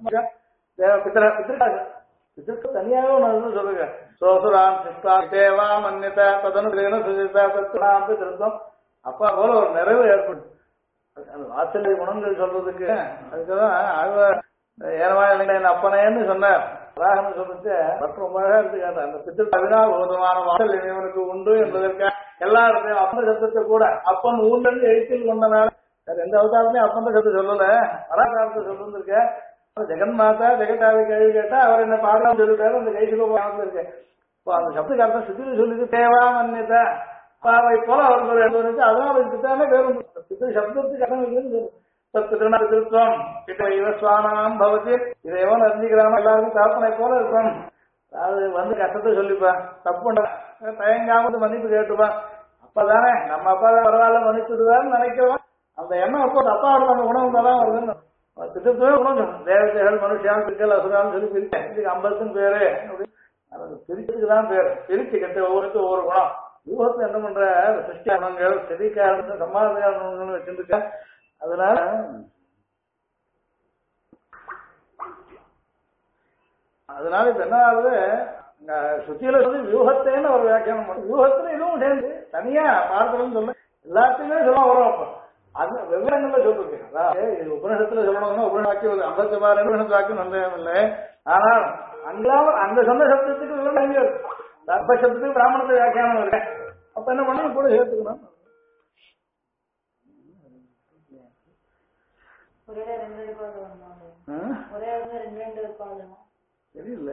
பித்திருக்காச்சு. பித்திருக்கு தனியாக ஒண்ணு சொல்லுங்க. சோசுராம் சிஸ்தா தேவா மன்னிதா ததனு சுஜிதா தத்துனாம் பித்திருத்தம். அப்பா போல ஒரு நிறைவு ஏற்படும். வாத்சல்ய குணங்கள் சொல்றதுக்கு அதுக்குதான் ஏனமா என் அப்பனேன்னு சொன்னார். ராகன்னு சொல்லிட்டு ரொம்ப அழகா எடுத்துக்காட்ட அந்த பித்திரு அவினாபூதமான வாசல் இவனுக்கு உண்டு என்பதற்காக எல்லா இடத்தையும் அப்பந்த சத்தத்தை கூட அப்பன் ஊர்ல எழுத்தில் கொண்டனால எந்த அவதாரத்தையும் அப்பந்த சத்து சொல்லல. வராகாரத்தை சொல்லிருக்க ஜெகன்மாதா ஜெகட்டாவை கேள்வி கேட்டா அவர் என்ன பாடலாம் சொல்லிட்டாரு. அந்த கைசில இருக்கேன். இப்போ அந்த சப்துக்கு அர்த்தம் சுத்தி சொல்லிட்டு தேவா மன்னிதா பாவை போல அவருக்கு ஒரு எண்ணம் இருந்துச்சு. அதனால பித்தானே பேரும் பித்திரு சப்தத்துக்கு அர்த்தம் இருக்குன்னு திருத்துவம் இவஸ்வானாம் பவதி இதை எவன் அறிஞ்சிக்கிறானோ எல்லாருக்கும் தாப்பனை போல இருக்கும். அதாவது வந்து கஷ்டத்தை சொல்லிப்பான், தப்பு பண்ண தயங்காம மன்னிப்பு கேட்டுப்பான். அப்பதானே நம்ம அப்பா தான் பரவாயில்ல மன்னிச்சுடுவான்னு நினைக்கிறோம். அந்த எண்ணம் அப்போ அப்பாவோட அந்த உணவு தான் வருதுன்னு திட்டத்துவே உணர்ந்தோம். தேவதைகள் மனுஷியான் பிரிக்கல் அசுரான்னு சொல்லி பிரித்தேன். இதுக்கு 50 பேரு பிரிச்சதுக்கு தான் பேர். பிரிச்சுக்கிட்டு ஒவ்வொருக்கும் ஒவ்வொரு குணம். யூகத்தை என்ன பண்ற சிருஷ்டி குணங்கள், செதிக்காரணம், சமாதான வச்சிருக்க. அதனால இப்ப என்ன ஆகுது, சுத்தியில வந்து வியூகத்தைன்னு ஒரு வியாக்கியானம் பண்ணும். வியூகத்துல இதுவும் சேர்ந்து தனியா பார்க்கணும்னு சொல்ல எல்லாத்தையுமே சொல்ல வரும். அப்ப அது விவரங்கள்ல சொல்றது. அதாவது இது உபநிஷத்துல சொல்லணும்னா உபநிஷம் 56 வாக்கியம் சந்தேகம் இல்லை. ஆனால் அந்த சொந்த சப்தத்துக்கு தர்ப்ப சப்தத்துக்கு பிராமணத்தை வியாக்கியானம் இருக்கு. அப்ப என்ன பண்ணணும், கூட சேர்த்துக்கணும். தெரியல.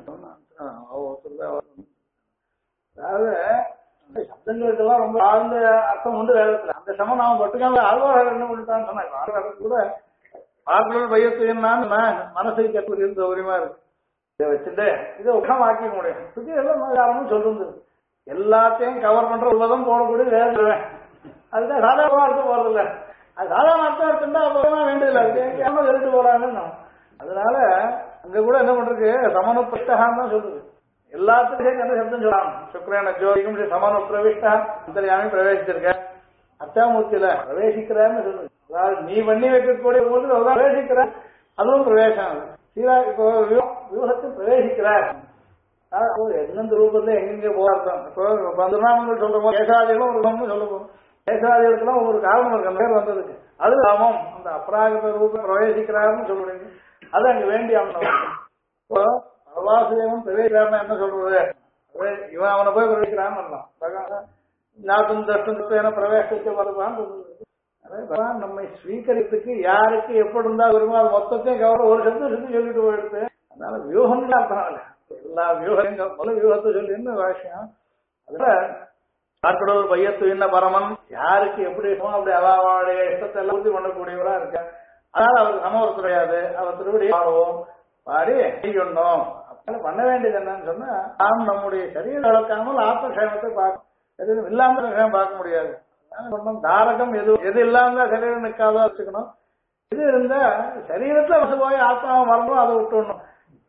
அதாவது சப்தங்களுக்கெல்லாம் ரொம்ப ஆழ்ந்த அர்த்தம் உண்டு வேதத்துல. அந்த சமம் நாம பட்டுக்காம ஆழ்வார்கள் என்ன பண்ணிட்டான்னு சொன்னாங்க. ஆழ்வார்கள் கூட பார்க்கல பையத்துனான்னு மனசை கற்பது இருந்த உரிமா இருக்கு. இதை வச்சுட்டு இதை உக்கமாக்கிக்க முடியும். சுத்தி எல்லாம் காரணமும் சொல்றது எல்லாத்தையும் கவர் பண்ற உள்ளதும் போடக்கூடிய வேதம். அதுதான் சாதாரணமா அர்த்தம் போறதில்ல. அது சாதாரண அர்த்தம் இருக்குன்னா அப்பதான் வேண்டியதில்லை. அதுக்கு ஏமா எழுட்டு போறாங்கன்னு. அதனால அங்க கூட என்ன பண்றது, சமண புஸ்தகம் தான் சொல்றது. எல்லாத்துக்கும் என்ன சப்தம் சொல்றாங்க. சுக்ரேன ஜோதிக்கும் சமண பிரவிஷ்டா அந்தரியாமி பிரவேசிச்சிருக்க. அச்சாமூர்த்தியில பிரவேசிக்கிறான்னு சொல்றது. அதாவது நீ பண்ணி வைக்கக்கூடிய போது அதான் பிரவேசிக்கிற, அதுவும் பிரவேசம். சீரா இப்போ வியூகத்தை பிரவேசிக்கிறார். எந்தெந்த ரூபத்துல எங்கெங்க போராட்டம். இப்போ திருநாமங்கள் சொல்ற போது கேசாதிகளும் ஒரு குணம்னு சொல்ல போகும். கேசாதிகளுக்கெல்லாம் ஒவ்வொரு காரணம் இருக்கு அந்த பேர் வந்ததுக்கு. அது ராமம் அந்த அப்ராகிருத ரூபம் பிரவேசிக்கிறாருன்னு சொல்லுவீங்க. அது அங்க வேண்டிய இப்போ பிரவாசதேவன் பிரவேசிக்கிறாருன்னா என்ன சொல்றது, இவன் அவனை போய் பிரவேசிக்கிறான்னு சொல்லலாம். ஞாபகம் தஷ்டம் பிரவேசத்தை வருவான்னு சொல்றது. நம்மை ஸ்வீகரித்துக்கு யாருக்கு எப்படி இருந்தா வருமோ அது மொத்தத்தையும் கவனம் ஒரு சப்தம் சுத்தி சொல்லிட்டு போயிடுது. அதனால வியூகம் அர்த்தம் இல்லை. எல்லா வியூகம் வியூகத்தை சொல்லி என்ன விஷயம். அதுல காற்கடவுள் பையத்து என்ன பரமன் யாருக்கு எப்படி இருக்கணும் அப்படி அவளுடைய இஷ்டத்தை எல்லாம் உறுதி பண்ணக்கூடியவரா இருக்க. அதனால அவருக்கு சமவர் கிடையாது. அவர் திருவடி பாடுவோம், பாடி செய்யணும். அப்ப பண்ண வேண்டியது என்னன்னு சொன்னா, நாம் நம்முடைய சரீரம் வளர்க்காமல் ஆத்மக்ஷேமத்தை பார்க்கணும். இல்லாம பார்க்க முடியாது. தாரகம் எது இல்லாம சரீரம் நிற்காதோ வச்சுக்கணும். இது இருந்தா சரீரத்துல வசு போய் ஆத்மாவை மறந்தும் அதை விட்டுடணும்.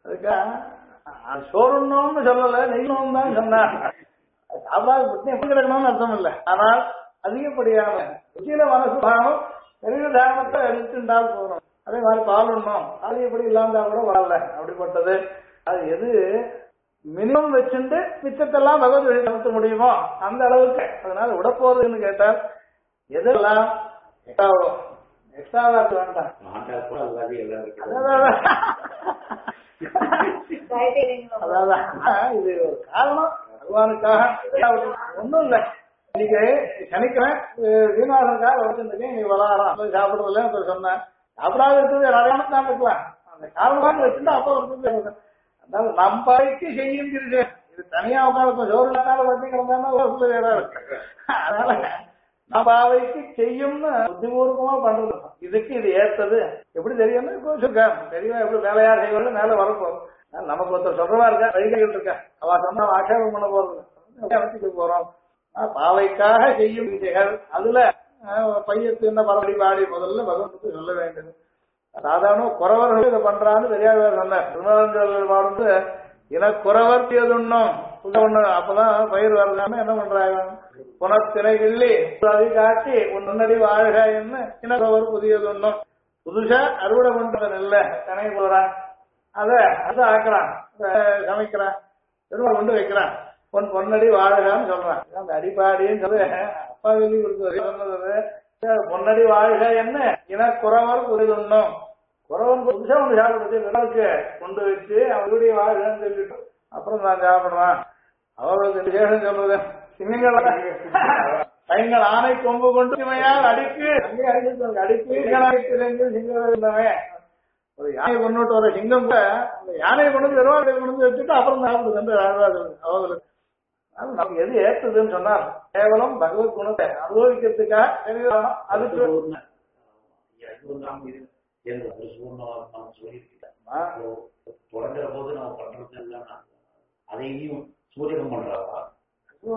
அதுக்காக சோறுணும்னு சொல்லல, நெய்யணும் தான் சொன்னார். சாப்பிடாத பத்தி எப்படி கிடக்கணும்னு அர்த்தம் இல்லை. ஆனால் அதிகப்படியான ருச்சியில மனசு பாகம் சரீர தாரணத்தை எடுத்துட்டால் போகணும். அதே மாதிரி பால் உண்ணும் அது எப்படி இல்லாம கூட வரல. அப்படிப்பட்டது அது எது மினிமம் வச்சுட்டு மிச்சத்தெல்லாம் பகவத் வழி நடத்த முடியுமோ அந்த அளவுக்கு. அதனால விடப்போறதுன்னு கேட்டால் எதெல்லாம் எக்ஸ்ட்ரா வேண்டாம். அதான் இது ஒரு காரணம். பகவானுக்காக ஒண்ணும் இல்லை. இன்னைக்கு சனிக்கிறேன் சீனிவாசனுக்காக வச்சிருந்தேன். நீ வராறான் சாப்பிடுறதுல சொன்னேன். சாப்பிடாத இருக்கிறது யாராலும் தான் இருக்கலாம். அந்த காரணமாக வச்சுட்டு அப்போ வந்து அதனால நம்பாய்க்கு செய்யும் இது தனியா உட்காந்து சோறு இல்லாத பார்த்தீங்கன்னா இருக்கு. அதனால நம்பாவைக்கு செய்யும்னு புத்திபூர்வமா பண்றது. இதுக்கு இது ஏற்றது எப்படி தெரியும்னு தெரியும். எப்படி வேலையா செய்வது மேல வரப்போம். நமக்கு ஒருத்தர் சொல்றவா இருக்கா, வழிகைகள் இருக்கா, அவ சொன்னா ஆட்சேபம் பண்ண போறது அமைச்சுட்டு போறோம். பாவைக்காக செய்யும் விஜய்கள் அதுல பையத்து என்ன பரவடி பாடி முதல்ல பகவத்துக்கு சொல்ல வேண்டியது. சாதாரண குறவர்கள் இதை பண்றான்னு தெரியாத சொன்னார். திருநாள் பாடுந்து இனக்குறவர்த்தியதுன்னும் ஒண்ணு. அப்பதான் பயிர் வரலாம என்ன பண்றாங்க, புனத்திரைகிள்ளி அதி காட்டி முன்னடி வாழ்க என்ன இனக்குறவர் புதியதுன்னும். புதுசா அறுவடை பண்றது நெல்ல தனை போறான், அதை ஆக்குறான், சமைக்கிறான், பெருமாள் கொண்டு வைக்கிறான். பொன்னடி வாழ்கான்னு சொல்றான். அந்த அடிப்பாடின்னு சொல்லி அப்பா சொல்லி கொடுத்தது சொன்னது. பொன்னடி வாழ்க என்ன இனக்குறவர் புதிதுன்னும். குறவன் புதுசா ஒன்று சாப்பிடுறது விழாவுக்கு கொண்டு வச்சு அவருடைய வாழ்கன்னு சொல்லிட்டு அப்புறம் நான் சாப்பிடுறான். அவர்களுக்கு விசேஷம் சொல்றது சிங்கங்கள் கைங்கள் ஆணை கொம்பு கொண்டு சிமையால் அடிக்கு அடிக்கு சிங்கம் இருந்தவன். ஒரு யானை கொண்டுட்டு வர சிங்கம் அந்த யானையை கொண்டு வெறுவாடை கொண்டு வச்சுட்டு அப்புறம் சாப்பிடுது என்று அவர்களுக்கு. நமக்கு எது ஏற்றுதுன்னு சொன்னார், கேவலம் பகவத் குணத்தை அனுபவிக்கிறதுக்காக அதுக்கு தொடங்குற போது நம்ம பண்றது எல்லாம் அதையும் சூரியனம் பண்றாரா?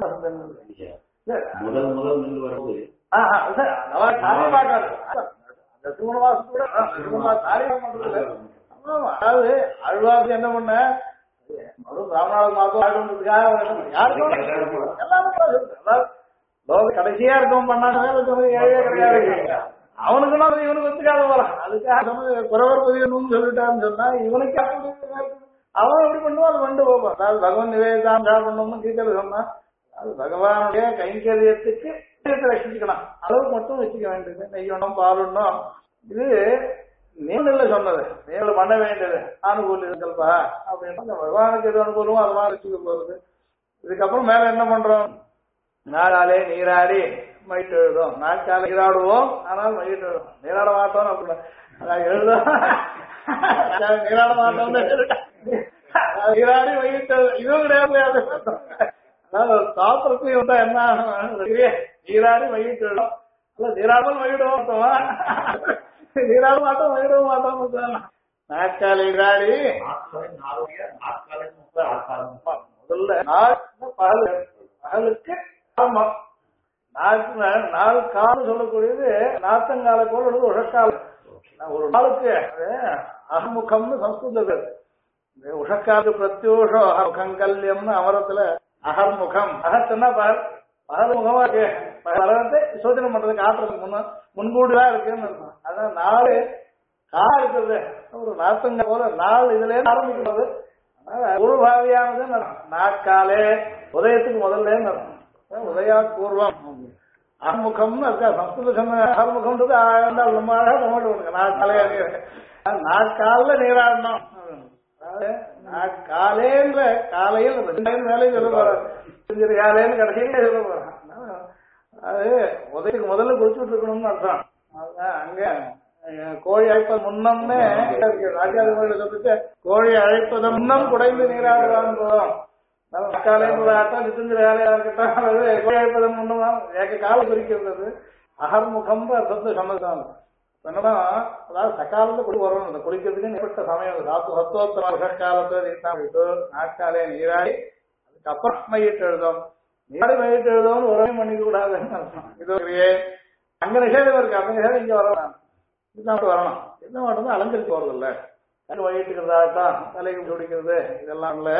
முதல் நெல் வரும்போது இந்த 3 மாசம் கூட 3 மாசம் காரியம் பண்றது. ஆமா, அதாவது அழ்வாசி என்ன பண்ண ராமநாத மாதம் ஆடுறதுக்காக யாருக்கும் எல்லாரும் லோக கடைசியா இருக்கவும் பண்ணாங்க ஏழே கிடையாது. அவனுக்குன்னா இவனுக்கு ஒத்துக்காத போறான். அதுக்காக குறவர் பதியணும்னு சொல்லிட்டான்னு சொன்னா இவனுக்கு அவன் எப்படி பண்ணுவான் அது கொண்டு போவான். அதாவது பகவான் நிவேதான் பண்ணணும்னு கீதையில சொன்னா அது பகவானுடைய கைங்கரியத்துக்கு ரசிச்சுக்கலாம் அளவு மட்டும் வச்சுக்க வேண்டியது. நெய்யணும் பாலுண்ணும் இது நீல சொன்னது நீல பண்ண வேண்டியது அனுகூலிப்பா அப்படின்னா பகவானுக்கு எது அனுகூலமோ அதெல்லாம் வச்சுக்க போறது. இதுக்கப்புறம் மேல என்ன பண்றோம்? நாளாலே நீராடி மைட்டு எழுதும். நாட்கால நீராடுவோம் ஆனால் மைட்டு எழுதும். நீராட மாட்டோம் அப்படின்னா அதான் எழுதும். நீராட மாட்டோம் நீராடி மைட்டு இதுவும் கிடையாது. அதாவது சாப்பிட்றதுக்கு வந்தா என்ன நீராடி மைட்டு எழுதும். அல்ல நீராடாமல் மையிடுவோம். நீராட மாட்டோம் மையிடவும் மாட்டோம். நாட்கால நீராடி முதல்ல பகலுக்கு நாள் காலம் சொல்லக்கூடியது நாத்தங்கால போல உஷக்காலம். ஒரு நாளுக்கு அகமுகம்னு சம்ஸ்கிருதம். உஷக்கால பிரத்யோஷம் அகங்கல்யம்னு அமரத்துல அகர்முகம். அகத்துன்னா பகல் பகல் முகமா இருக்கு. பகலத்தை சோதனை பண்றதுக்கு ஆற்றுறதுக்கு முன்கூடிதான் இருக்குன்னு இருக்கும். அதான் நாலு காலம் இருக்குது ஒரு நாத்தங்க போல நாள் இதுல இருந்து ஆரம்பிக்கிறது. ஒரு பாவியானது நாட்காலே உதயத்துக்கு முதல்ல நடக்கும். உதயா பூர்வம் அகமுகம்னு இருக்கா சம்ஸ்கிருத சொன்ன அகமுகம்ன்றது ரொம்ப அழகா தமிழ் நாட்காலே நாட்கால நீராடணும். நாட்காலேன்ற காலையில் வேலையும் சொல்ல போறாரு. காலையில கடைசியில சொல்ல போறான். அது உதயத்துக்கு முதல்ல குளிச்சுட்டு இருக்கணும்னு அர்த்தம். அங்க கோழி அழைப்பது முன்னம்னு ராஜாதி சொல்லிட்டு கோழி அழைப்பது முன்னம் குடைந்து நீராடுவான் போதும். காலையிலாட்டம் நித்திந்திர வேலையா இருக்கட்டும் அல்லது கோழி அழைப்பது முன்னமா ஏக காலம் குறிக்கிறது. அகர்முகம் அர்த்தத்தை சொன்னதுதான். என்னன்னா அதாவது சக்காலத்தை குடி வரணும். இந்த குளிக்கிறதுக்கு ஏற்பட்ட சமயம் சத்தோத்தர விஷக்காலத்தை நாட்காலே நீராடி அதுக்கப்புறம் மையிட்டு எழுதும். நீராடி மையிட்டு எழுதும் உறவை பண்ணிக்க கூடாதுன்னு அர்த்தம். இது அங்க நிஷேதம் இருக்கு. அந்த நிஷேதம் இங்க வரலாம். இதுதான் வரணும். என்ன மட்டும் அலங்கரித்து போறது இல்ல. வயிற்றுக்கிறதாகட்டும் தலைக்கு குடிக்கிறது இதெல்லாம் இல்ல.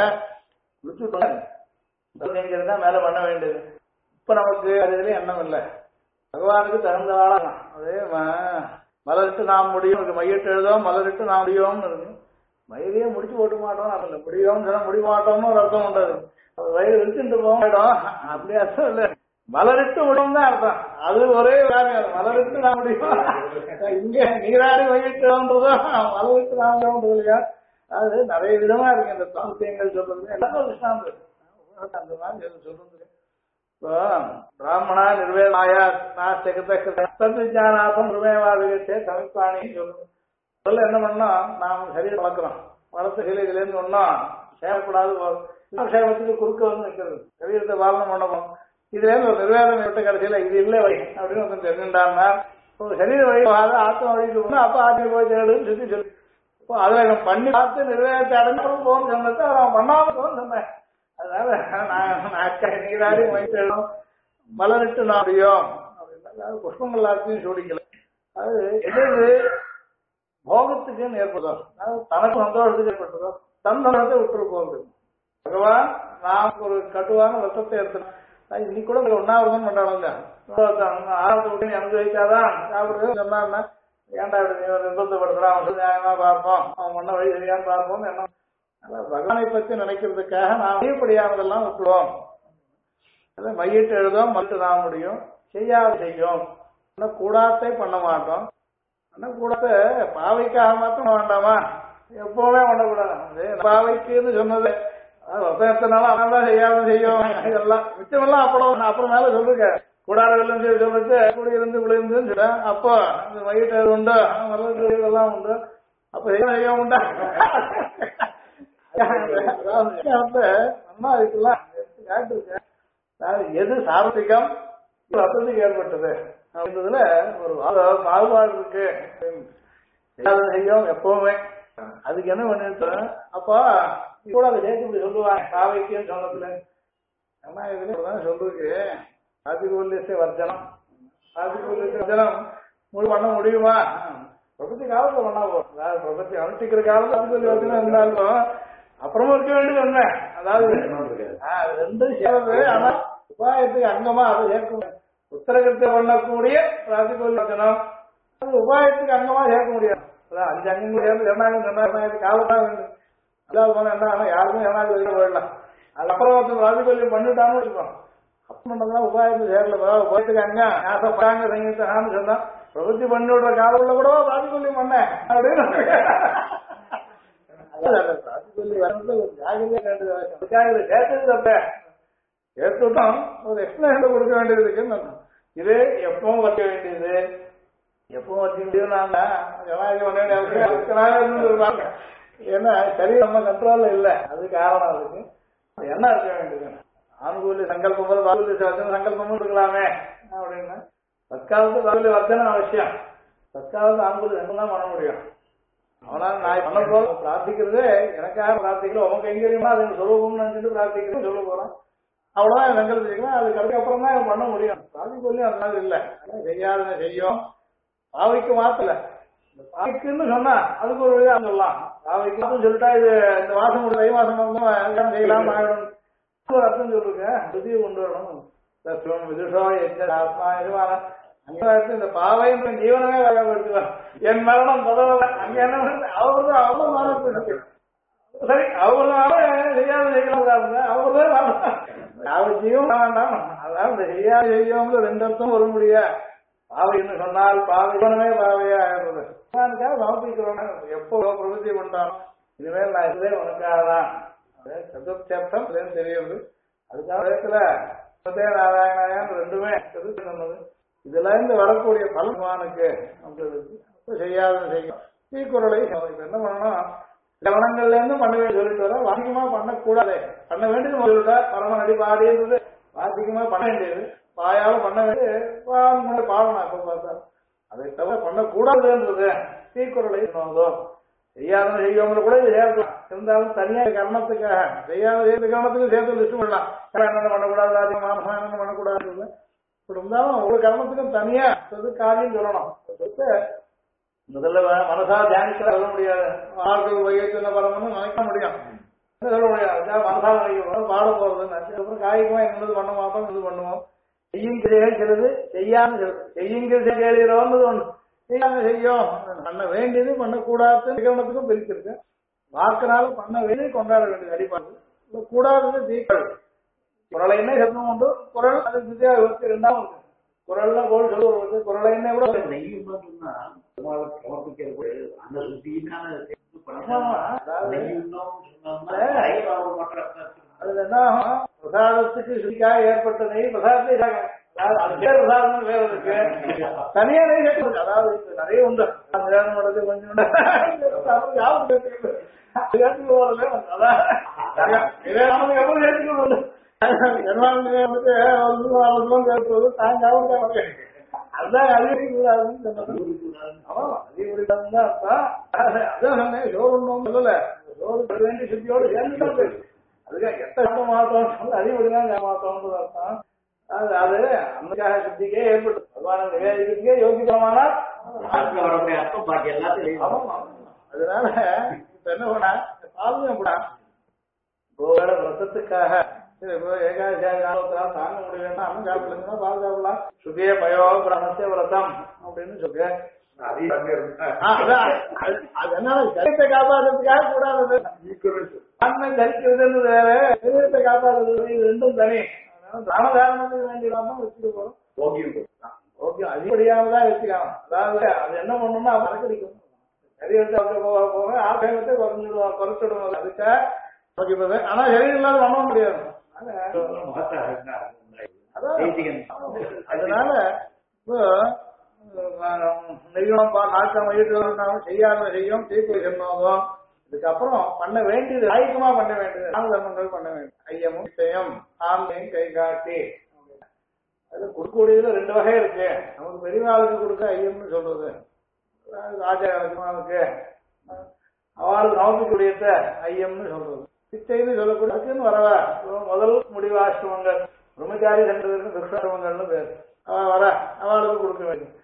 குளிச்சுட்டு மேல பண்ண வேண்டியது. இப்ப நமக்கு அதுலயும் எண்ணம் இல்லை. பகவானுக்கு தகுந்த ஆளாம். அதே மலரிட்டு நாம் முடியும் மையிட்டு எழுதோம் மலரிட்டு நாம் முடியோம்னு இருக்கு. மயிலையே முடிச்சு போட்டு மாட்டோம் அதில் முடியோம்னு சொன்னா முடிய மாட்டோம்னு ஒரு அர்த்தம் உண்டாது. வயிறு விரிச்சுட்டு போயிடும் அப்படி அர்த்தம் இல்லை. மலரிட்டு முடியும் தான் அர்த்தம். அது ஒரே காரியம். மலரிட்டு நான் முடியும். இங்க நீராடி மையிட்டுன்றதும் மலரிட்டு நாமன்றது இல்லையா? அது நிறைய விதமா இருக்கு. இந்த சாந்தியங்கள் சொல்றது எல்லாரும் விஷயம் அந்த மாதிரி சொல்றது. பிராமணா நிர்வேதாயா நாஸ்திகத்தானாசம் நிர்வேவாதிகத்தே சமிப்பாணின்னு சொல்லுங்க. முதல்ல என்ன பண்ணோம்? நாம் சரீரம் வளர்க்கிறோம். வளர்த்து இதுல இருந்து ஒன்னும் சேரக்கூடாது. சேவத்துக்கு குறுக்க வந்து நிற்கிறது. சரீரத்தை பாலனம் பண்ணணும். இதுல இருந்து ஒரு நிர்வேதம் விட்ட கடைசியில இது இல்லை வை அப்படின்னு ஒருத்தன் தெரிஞ்சுட்டான்னா சரீர வழி ஆத்ம வழிக்கு போகணும். அப்ப ஆத்ம போய் தேடுன்னு சொல்லி இப்போ அதுல பண்ணி பார்த்து நிர்வேதத்தை அடைஞ்சாலும் போகணும்னு சொன்னது அவன் பண்ணாம போகணும்னு சொன்னேன். அதனால நான் நீராடி மைத்தேடும் மலரிட்டு நாடியோம் அப்படின்னா புஷ்பங்கள் எல்லாத்தையும் சூடிக்கல. அது எது போகத்துக்குன்னு ஏற்படும். தனக்கு சந்தோஷத்துக்கு ஏற்பட்டதோ தந்தனத்தை விட்டுரு போகுது. பகவான் நாம் ஒரு கட்டுவான வருஷத்தை எடுத்துனோம். இன்னைக்கு கூட ஒன்னாவது பண்றாங்க. ஆரம்பத்தை அனுபவிக்காதான் சாப்பிடுறது சொன்னான்னா ஏன்டா நிர்பந்தப்படுத்துறான் அவன் நியாயமா பார்ப்போம் அவன் பண்ண வழி சரியான்னு பார்ப்போம் என்ன. பகவானை பற்றி நினைக்கிறதுக்காக நாம் அதிகப்படியானதெல்லாம் விட்டுடுவோம். அதை மையிட்டு எழுதும் மட்டும் நான் முடியும் செய்யாது செய்யும். கூடாத்தை பண்ண மாட்டோம். ஆனால் கூடத்தை பாவைக்காக மாத்திரம் வேண்டாமா? எப்பவுமே பண்ணக்கூடாது. பாவைக்குன்னு சொன்னது எத்தனாலும் அவன் தான் செய்யாம செய்யும். இதெல்லாம் மிச்சமெல்லாம் அப்புறம் மேல சொல்லுங்க. கூடாரம் சொல்லிட்டு குடியிருந்து விழுந்துன்னு சொல்ல. அப்போ இந்த மையிட்டு எழுது உண்டு இதெல்லாம் உண்டு. அப்ப செய்ய உண்டா? அம்மா இதுக்கெல்லாம் எது சார்த்திகம் வசதிக்கு ஏற்பட்டது அப்படின்றதுல ஒரு பாகுபாடு இருக்கு. செய்யும் எப்பவுமே அதுக்கு என்ன பண்ணிட்டோம். அப்போ கூட அதை சேர்த்து சொல்லுவாங்க பாவைக்குன்னு சொன்னதுல. ஆனா இதுல சொல்றதுக்கு ஆதிகூல்யச வர்ஜனம். ஆதிகூல்யச வர்ஜனம் பண்ண முடியுமா? பிரபத்தி காலத்துல பண்ணா போகும். அதாவது பிரபத்தி அனுஷ்டிக்கிற காலத்துல அது சொல்லி வச்சுனா இருந்தாலும் அப்புறமா இருக்க வேண்டியது என்ன, அதாவது ரெண்டும் சேர்ந்து ஆனா உபாயத்துக்கு அங்கமா அதை சேர்க்க உத்தரகத்தை பண்ணக்கூடிய பிராத்திகோல் வச்சனம் அது உபாயத்துக்கு அங்கமா சேர்க்க முடியாது. அதான் 5 அங்கங்கள் சேர்ந்து ஜனநாயகம் காலத்தான் வேண்டும். அதாவது போனா என்ன யாருமே ஜனநாயகம் வெளியில போயிடலாம். அதுக்கப்புறம் ஒருத்தர் பிராத்திகோல்யம் பண்ணிட்டான்னு இருக்கோம். அப்ப பண்ணதான் உபாயத்துக்கு சேரல. உபாயத்துக்கு அங்க ஆசைப்படாங்க சங்கீதான்னு சொன்னா பிரபத்தி பண்ணி விடுற காலம் கூட பிராத்திகோல்யம் பண்ண அப்படின்னு சேர்த்துட்டோம். ஒரு எக்ஸ்பிளேஷன் கொடுக்க வேண்டியது இருக்குன்னு இது எப்பவும் வைக்க வேண்டியது எப்பவும் வச்சுக்க முடியும். ஏன்னா சரி நம்ம கண்ட்ரோல்ல இல்லை, அது காரணம். அதுக்கு என்ன இருக்க வேண்டியது ஆணுகூலி சங்கல்பம் பாகுலி சங்கல்பமும் இருக்கலாமே அப்படின்னா தற்காலத்து பாகுலி வர்த்தனை அவசியம். தற்காலத்து ஆணுகூலி சங்கம் தான் பண்ண முடியும். அவனால நான் பண்ண போல பிரார்த்திக்கிறது எனக்காக பிரார்த்திக்கல உங்க கைங்கரியமா அது சொல்லுவோம்னு நினைச்சிட்டு பிரார்த்திக்கிறேன் சொல்ல போறோம். அவ்வளவுதான் சங்கல்பிக்கலாம். அது கடைக்கப்புறம் தான் பண்ண முடியும். பிரார்த்திக்கொல்லியும் அதனால இல்லை. செய்யாத செய்யும் பாவைக்கு மாத்தல. பாவைக்குன்னு சொன்னா அதுக்கு ஒரு விதம் சொல்லலாம். பாவைக்கு சொல்லிட்டா இது இந்த மாசம் ஒரு தை மாசம் வந்து செய்யலாம் ஆயிடும் ஒரு அர்த்தம் சொல்லுங்க. புதிய கொண்டு வரணும். விதுஷோ ஆத்மா எதுவான இந்த பாவைன்ற ஜீவனமே வகைப்படுத்துவார். என் மரணம் பதவ அங்க என்ன அவரு அவ்வளவு மாறப்பட்டு சரி அவருனால செய்யாத செய்யலாம். அவருதான் அவர் ஜீவன் வேண்டாம். அதாவது செய்யாத செய்யும் 2 அர்த்தம் வர முடியா. பாவைன்னு சொன்னால் பாவை ஜீவனமே பாவையா ஆயிடுறது. சமர்ப்பிக்கிறோம். எப்போ பிரபத்தி பண்றான் இனிமேல் நான் இதுவே உனக்காகதான் சதுர்த்தம் தெரியுது. அதுக்காக இடத்துல நாராயணாயான் 2மே சொன்னது. இதுல இருந்து வரக்கூடிய பலமானுக்கு செய்யாத செய்யும் தீக்குறளை என்ன பண்ணணும். கவனங்கள்ல இருந்து பண்ண வேண்டிய சொல்லிட்டு வர வாசிக்கமா பண்ணக்கூடாது. பண்ண வேண்டியது சொல்லிட்டா பரமன் அடி பாடின்றது வாசிக்கமா பண்ண வேண்டியது. வாயால பண்ண வேண்டியது பாடணும். அப்ப பார்த்தா அதை தவிர பண்ணக்கூடாதுன்றது தீக்குறளை சொன்னதோ. செய்யாத செய்யவங்களை கூட இது சேர்க்கலாம். இருந்தாலும் தனியா கரணத்துக்காக செய்யாத செய்த கரணத்துக்கு சேர்த்து லிஸ்ட் பண்ணலாம். என்னென்ன பண்ணக்கூடாது அதிக மாசம் என்னென்ன பண்ணக்கூடாது இருந்தாலும் ஒவ்வொரு கர்மத்துக்கும் தனியா காரியம் சொல்லணும். முதல்ல மனசா தியானிக்க சொல்ல முடியாது. ஆட்கள் வகையான பரமன்னு நினைக்க முடியும். சொல்ல முடியாது. மனசா நினைக்க பாட போறது அப்புறம் காய்க்குமா என்னது பண்ண மாட்டோம் இது பண்ணுவோம். செய்யும் கிரைகள் சிலது செய்யாம செய்யுங்க கேளுகிறோம் ஒண்ணு செய்யாம செய்யும். பண்ண வேண்டியது பண்ணக்கூடாது நிகழ்னத்துக்கும் பிரிச்சிருக்கு. வாக்குனால பண்ண வேண்டியது கொண்டாட வேண்டியது அடிப்பாங்க. கூடாதது தீக்கள் குரலை என்ன சத்தம் உண்டு. குரல் அது திசையா 22 குரல்ல கோல் சொல்லுவது குரலை என்ன கூட நெய்யும்னா சமர்ப்பிக்கிறது அந்த சுத்தியான அதுல என்ன பிரசாதத்துக்கு சுத்திக்காக ஏற்பட்ட நெய் பிரசாதத்தை பிரசாதம் வேற இருக்கு. தனியா நெய் சேர்க்கிறது. அதாவது நிறைய உண்டு. கொஞ்சம் எவ்வளவு சேர்த்துக்கொண்டு அதுதான் அதிகரிக்கூடாதுன்னு சொல்லல. சோறு வேண்டிய சுத்தியோடு சேர்ந்துட்டாங்க. அதுக்காக எட்ட மாத்தோம் அதிகப்படிதான் மாத்தோம்னு அர்த்தம். அது அன்னைக்காக சுத்திக்கே ஏற்பட்டு பகவான நிவேதிக்கே யோகிதமானால் அர்த்தம் பாக்கி எல்லாத்தையும். அதனால இப்ப என்ன பண்ணா பாதுகாப்பு கூட ஒருவேளை விரதத்துக்காக ஏகாதசியால் தாங்க முடியலன்னா அம்மன் சாப்பிடுங்கன்னா பாதுகாப்புலாம் சுகிய பயோ பிரணத்திய விரதம் அப்படின்னு சொல்லு. அது என்ன சரீரத்தை காப்பாற்றுறதுக்காக கூடாது. ஆன்மை தரிக்கிறதுன்னு வேற சரீரத்தை காப்பாற்றுறது இது 2ம் தனி. தானதாரணத்துக்கு வேண்டியதான் வச்சுட்டு போறோம். ஓகே அதிகப்படியானதான் வச்சுக்கலாம். அதாவது அது என்ன பண்ணணும்னா மறக்கடிக்கும். சரீரத்தை போக போக ஆபேகத்தை குறைச்சிடுவோம். அதுக்காக ஓகே. ஆனா சரீரம் இல்லாத பண்ண முடியாது. அதனால நெய்யும் நாட்டம் வயிற்று செய்யாத செய்யும் தீர்ப்பு சொன்னோம். இதுக்கப்புறம் பண்ண வேண்டியது ஆயுக்கமா பண்ண வேண்டியது நாம தர்மங்கள் பண்ண வேண்டியது. ஐயமும் நிச்சயம் ஆண்மையும் கை காட்டி அது கொடுக்கக்கூடியதுல 2 வகை இருக்கு. நமக்கு பெரியவாளுக்கு கொடுக்க ஐயம்னு சொல்றது. ராஜாவுக்கு அவளுக்கு சமர்ப்பிக்கூடியத ஐயம்னு சொல்றது. சித்தைன்னு சொல்லக்கூடியதுன்னு வரவா முதல் முடிவாசிரமங்கள் பிரம்மச்சாரி சென்றதற்கு துஷ்டாசிரமங்கள்னு பேர். வர அவளுக்கு கொடுக்க வேண்டும்.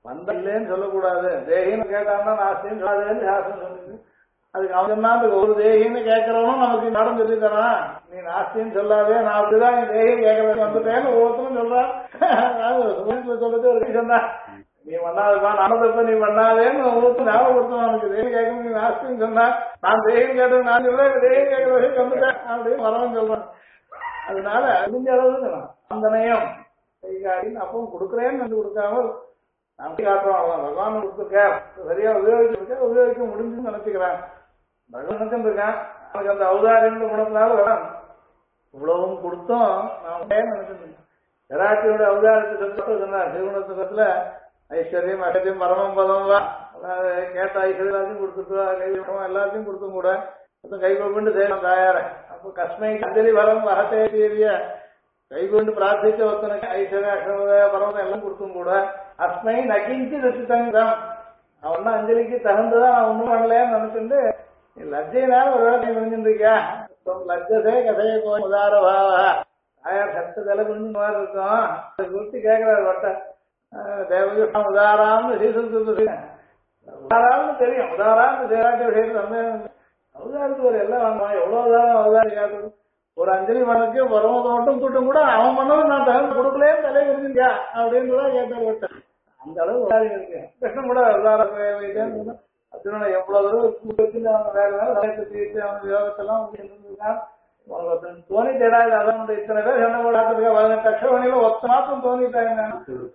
வந்த இல்லைன்னு சொல்லக்கூடாது. தேகின்னு கேட்டான்னா நாஸ்தின்னு சொல்லாதேன்னு சாஸ்திரம் சொல்லுது. அதுக்கு அவன் சொன்னா ஒரு தேகின்னு கேட்கறவனும் நமக்கு இடம் சொல்லி தரான். நீ நாஸ்தின்னு சொல்லாதே, நான் அப்படிதான் நீ தேகின்னு கேட்கறது வந்துட்டேன்னு ஒவ்வொருத்தரும் சொல்றான். சொல்றது ஒரு சொன்னா நீ பண்ணாதுப்பா நடந்தப்ப நீ பண்ணாதேன்னு ஒவ்வொருத்தரும் ஞாபகப்படுத்தணும். அவனுக்கு தேகம் கேட்கணும், நீ நாஸ்தின்னு சொன்னா நான் தேகம் கேட்டது நான் சொல்றேன், தேகம் கேட்கறது வந்துட்டேன் அப்படின்னு வரவன் சொல்றான். அதனால முடிஞ்ச அளவுக்கு அந்தனையும் கைகாட்டின்னு அப்பவும் கொடுக்குறேன்னு வந்து கொடுக்காம நமக்கு காட்டுறோம். பகவான் கொடுத்துருக்க சரியா உபயோகிச்சிருக்க, உபயோகிக்க முடிஞ்சுன்னு நினைச்சுக்கிறான். பகவான் இருக்கான் அவனுக்கு அந்த அவதாரின் குணத்தினால வரான். இவ்வளவும் கொடுத்தும் நான் நினைச்சிருக்கேன். விராட்டியோட அவதாரத்தை சொன்னார் சிவகுணத்துல ஐஸ்வர்யம் அகத்தியம் பரமம் பதம் தான் கேட்ட ஐஸ்வர்யம் கொடுத்துட்டு கை எல்லாத்தையும் கொடுத்தும் கூட கை கொண்டு செய்யணும் தாயார. அப்போ கஸ்மை அஞ்சலி வரம் வகத்தேரிய கை கொண்டு பிரார்த்திச்ச ஒருத்தனுக்கு ஐஸ்வர்ய அக்ஷமதய பரவம் எல்லாம் கொடுத்தும் கூட அஸ்மை நகிஞ்சு ரசித்தங்கம் அவன் அஞ்சலிக்கு தகுந்ததான் நான் ஒண்ணும் பண்ணலன்னு நினைச்சுட்டு லஜ்ஜைனால ஒரு வேலை முடிஞ்சிருக்கியா லஜ்ஜசே கதையை போய் உதார பாவா தாயார் சத்ததெல்லாம் கொஞ்சம் மாதிரி இருக்கும். அதை குறித்து கேட்கிறார் வட்ட தேவகிருஷ்ணன் உதாராம்னு சீசல் உதாராம்னு தெரியும். உதாராம்னு சேராட்டி விஷயத்துல அவதாரத்துக்கு ஒரு எல்லாம் வாங்குவான். எவ்வளவு உதாரம் அவதாரம் கேட்கறது. ஒரு அஞ்சலி மனக்கு பரமத்தை மட்டும் கூட்டம் கூட அவன் பண்ணவும் நான் தகுந்த கொடுக்கலே தலை இருந்துங்க அப்படின்றதான் கேட்டார் வட்ட. அந்த அளவு உதாரம் இருக்கு. கிருஷ்ணன் கூட உதாரம் அர்ஜுனனை எவ்வளவு தூரம் வேற வேலை தீர்த்து அவன் யோகத்தெல்லாம் இருந்திருக்கான். தோணி தேடாது அதான் இத்தனை பேர் சண்டை போடாதுக்கா 18 அக்ஷவணியில ஒத்த மாத்தம் தோணிட்டாங்க.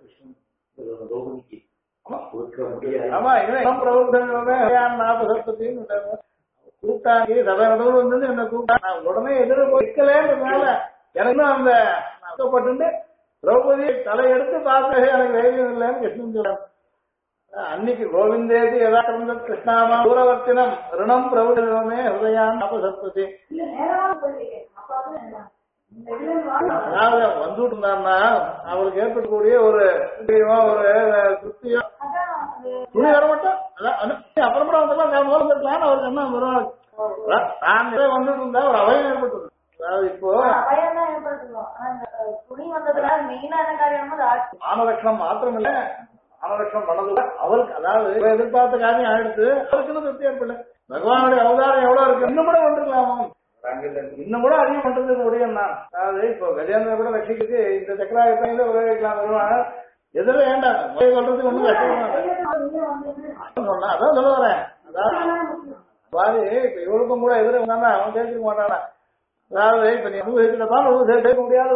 ஆமா இவன் பிரபுத்தன் 40 சத்தத்தையும் கூப்பிட்டாங்க. சபை நடுவில் வந்து என்ன கூப்பிட்டா நான் உடனே எதிர போய்க்கலன்றதுனால எனக்கு அந்த நஷ்டப்பட்டு திரௌபதி தலையெடுத்து பார்த்து எனக்கு தைரியம் இல்லைன்னு கிருஷ்ணன் சொல்றாங்க. அன்னைக்கு கோவிந்தேதி யதார்த்த கிருஷ்ணாமா தூரவர்த்தினம் ரிணம் பிரபுதமே ஹிருதயான் அபசத்பதி. அதாவது வந்துட்டு இருந்தாருன்னா அவருக்கு ஏற்படக்கூடிய ஒரு திருப்தியோ துணி வர மாட்டோம். அப்புறமா வந்துக்கலாம் மூலம் இருக்கலாம் அவருக்கு என்ன வருவாங்க. நான் வந்துட்டு இருந்தா ஒரு அபயம் ஏற்பட்டது. அதாவது இப்போ ஆனலட்சணம் மாத்திரம் இல்ல, ஆனலட்சணம் பண்ணது அவருக்கு அதாவது எதிர்பார்த்த காரியம் ஆயிடுச்சு. அவருக்குன்னு திருப்தி ஏற்படல. பகவானுடைய அவதாரம் எவ்வளவு இருக்கு இன்னும் கூட வந்துருக்கலாமா, இன்னும் கூட அதிகம் பண்றதுக்கு முடியும் தான். அதாவது இப்போ கஜேந்திர கூட ரட்சிக்கு இந்த சக்கராயுதம் உபயோகிக்கலாம் வருவான். எதிர வேண்டாம் சொல்றதுக்கு ஒண்ணும் கஷ்டம் அதான் சொல்ல வரேன். அதாவது பாரு இப்ப இவருக்கும் கூட எதிர வந்தானா அவன் சேர்த்துக்க மாட்டானா. அதாவது இப்ப நீ அனுபவிச்சுதான் சேர்க்க முடியாத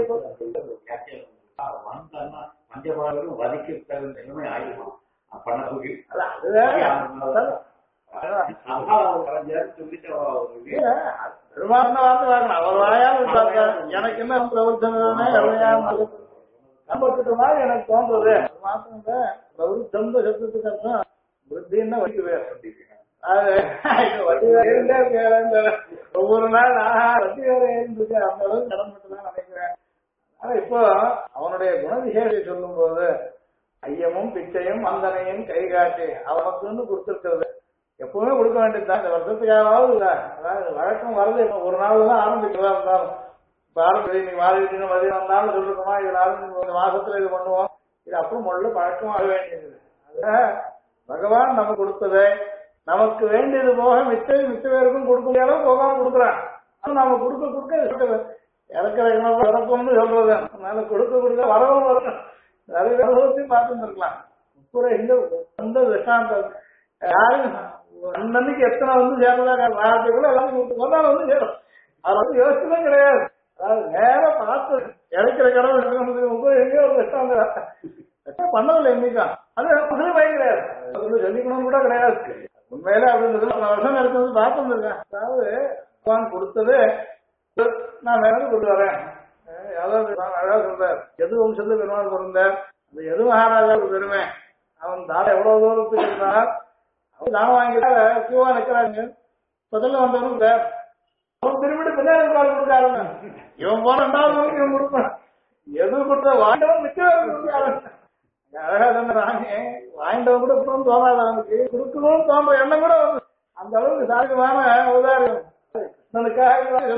பெருமான வார்த்தை வாங்கணும். அவர் வாயால் எனக்கு என்ன பிரவர்த்தனமே நம்பக்கிட்ட மாதிரி எனக்கு தோன்றது. மாசம் பிரவருத்தம் சப்தத்துக்கு அர்த்தம் புத்தின்னா வட்டி வேற. வட்டி வேற ஒவ்வொரு நாள் வட்டி வேற ஏறிருக்கு. அந்த அளவுக்கு கடன்பட்டுதான் நினைக்கிறேன். ஆனா இப்போ அவனுடைய குணவிசேஷத்தை சொல்லும் போது ஐயமும் பிச்சையும் வந்தனையும் கை காட்டி அவனுக்குன்னு கொடுத்துருக்கிறது எப்பவுமே கொடுக்க வேண்டியதுதான். இந்த வருஷத்துக்காவது இல்ல. அதாவது வழக்கம் வருது. ஒரு நாள் தான் ஆரம்பிக்கிறதா இருந்தாலும் இப்ப ஆரம்பிச்சு நீ மாறிட்டீங்க மதியம் வந்தாலும் சொல்லிருக்கோமா இது ஆரம்பிச்சு மாசத்துல இது பண்ணுவோம். இது அப்புறம் முதல்ல பழக்கம் ஆக வேண்டியது. அதுல பகவான் நமக்கு கொடுத்ததை நமக்கு வேண்டியது போக மிச்ச பேருக்கும் கொடுக்க முடியாத போகாம கொடுக்குறான். நாம கொடுக்க இறக்குற இறக்கும்னு சொல்றது. அதனால கொடுக்க வரவும் வரும். நிறைய அனுபவத்தையும் பார்த்துருக்கலாம். இந்த விஷாந்தம் யாரும் அன்னைக்கு எத்தனை வந்து சேர்ந்ததா வார்த்தை கூட எல்லாரும் கொடுத்து வந்து சேரும். அது வந்து யோசிச்சுதான் கிடையாது. அதாவது நேரம் பார்த்து இறக்கிற கடவுள் எங்கேயோ ஒரு விஷாந்தம் பண்ணதில்லை இன்னைக்கும். அது பயம் கிடையாது. சொல்லிக்கணும்னு கூட கிடையாது. உண்மையில அப்படின்னு பல வருஷம் இருக்கிறது பார்த்து வந்திருக்கேன். அதாவது பகவான் கொடுத்தது நான் வேற கொண்டு வரேன். அதாவது அழகா சொல்றார் எது வம்சத்துல பெருமாள் பிறந்தார். அந்த எது மகாராஜா ஒரு பெருமை. அவன் தானே எவ்வளவு தூரத்துக்கு இருந்தார். அவன் தானம் வாங்கிட்டா கியூவா நிக்கிறாங்க. முதல்ல வந்தவனுக்கு அவன் திரும்பிட்டு பின்னாடி பால் கொடுக்காருங்க. இவன் போன 2வது இவன் கொடுப்பான். எது கொடுத்த வாண்டவன் மிச்சம் கொடுக்காரு. அழகா சொன்னாங்க வாங்கிட்டவன் கூட கொடுக்கணும்னு தோணாது. அவனுக்கு கொடுக்கணும்னு தோன்ற எண்ணம் கூட அந்த அளவுக்கு சாதகமான உதாரணம். கிருஷ்ணனுக்காக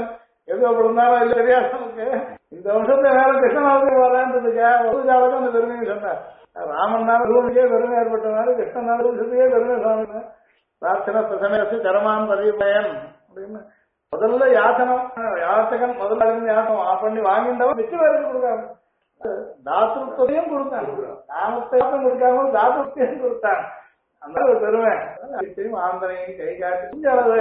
எது அப்படி இருந்தாலும் இல்ல தெரியாது நமக்கு. இந்த வருஷத்துல வேற கிருஷ்ணனாவுக்கு வரேன்றதுக்கு ஒரு ஜாதகம் அந்த பெருமையை சொன்னார். ராமன்னால பூமிக்கே பெருமை ஏற்பட்டனால கிருஷ்ணனால பூமிக்கே பெருமை சொன்ன பிரார்த்தனை பிரசமேசு கரமான் பதிவுபயன் அப்படின்னு முதல்ல யாசனம் யாசகன் முதல்ல யாசனம் பண்ணி வாங்கின்றவன் மிச்ச பேருக்கு கொடுக்காம தாத்துவத்தையும் கொடுத்தாங்க, நாமத்தையும் கொடுக்காம தாத்துவத்தையும் கொடுத்தாங்க. அந்த ஒரு பெருமை ஆந்தனையும் கை காட்டி கொஞ்சம் அளவு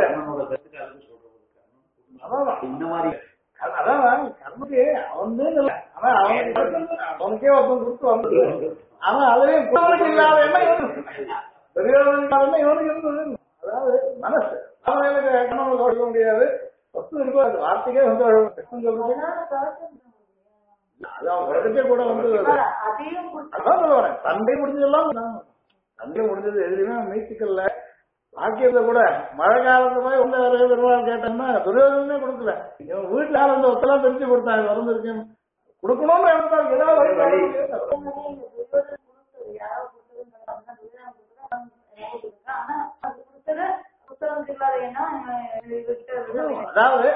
இந்த மாதிரி அதான் கர்மக்கு அவன் இல்லை. ஆனா அவனுக்கே ஒருத்தன் கொடுத்து வந்து அவன் அதுலயும் குழந்தைக்கு இல்லாத என்ன பெரியவர்கள் இல்லாத இவனுக்கு இருந்தது. அதாவது மனசு அவன் எனக்கு கண்ணம் கொடுக்க முடியாது, வஸ்து இருக்கும், அது வார்த்தைக்கே வந்து சொல்றது அது அவன் உலகத்தே கூட வந்து அதான் சொல்லுவாங்க. தந்தை முடிஞ்சதெல்லாம் தந்தை முடிஞ்சது எதுலையுமே மீட்சிக்கல. வாக்கியத்தை கூட மழை காலத்து போய் உள்ள வர பெருமாள் கேட்டோம்னா துரியோதனமே கொடுக்கல. இவன் வீட்டுல அந்த ஒத்தெல்லாம் பிரிச்சு கொடுத்தாங்க வரந்திருக்கு கொடுக்கணும்னு ஏதாவது அதாவது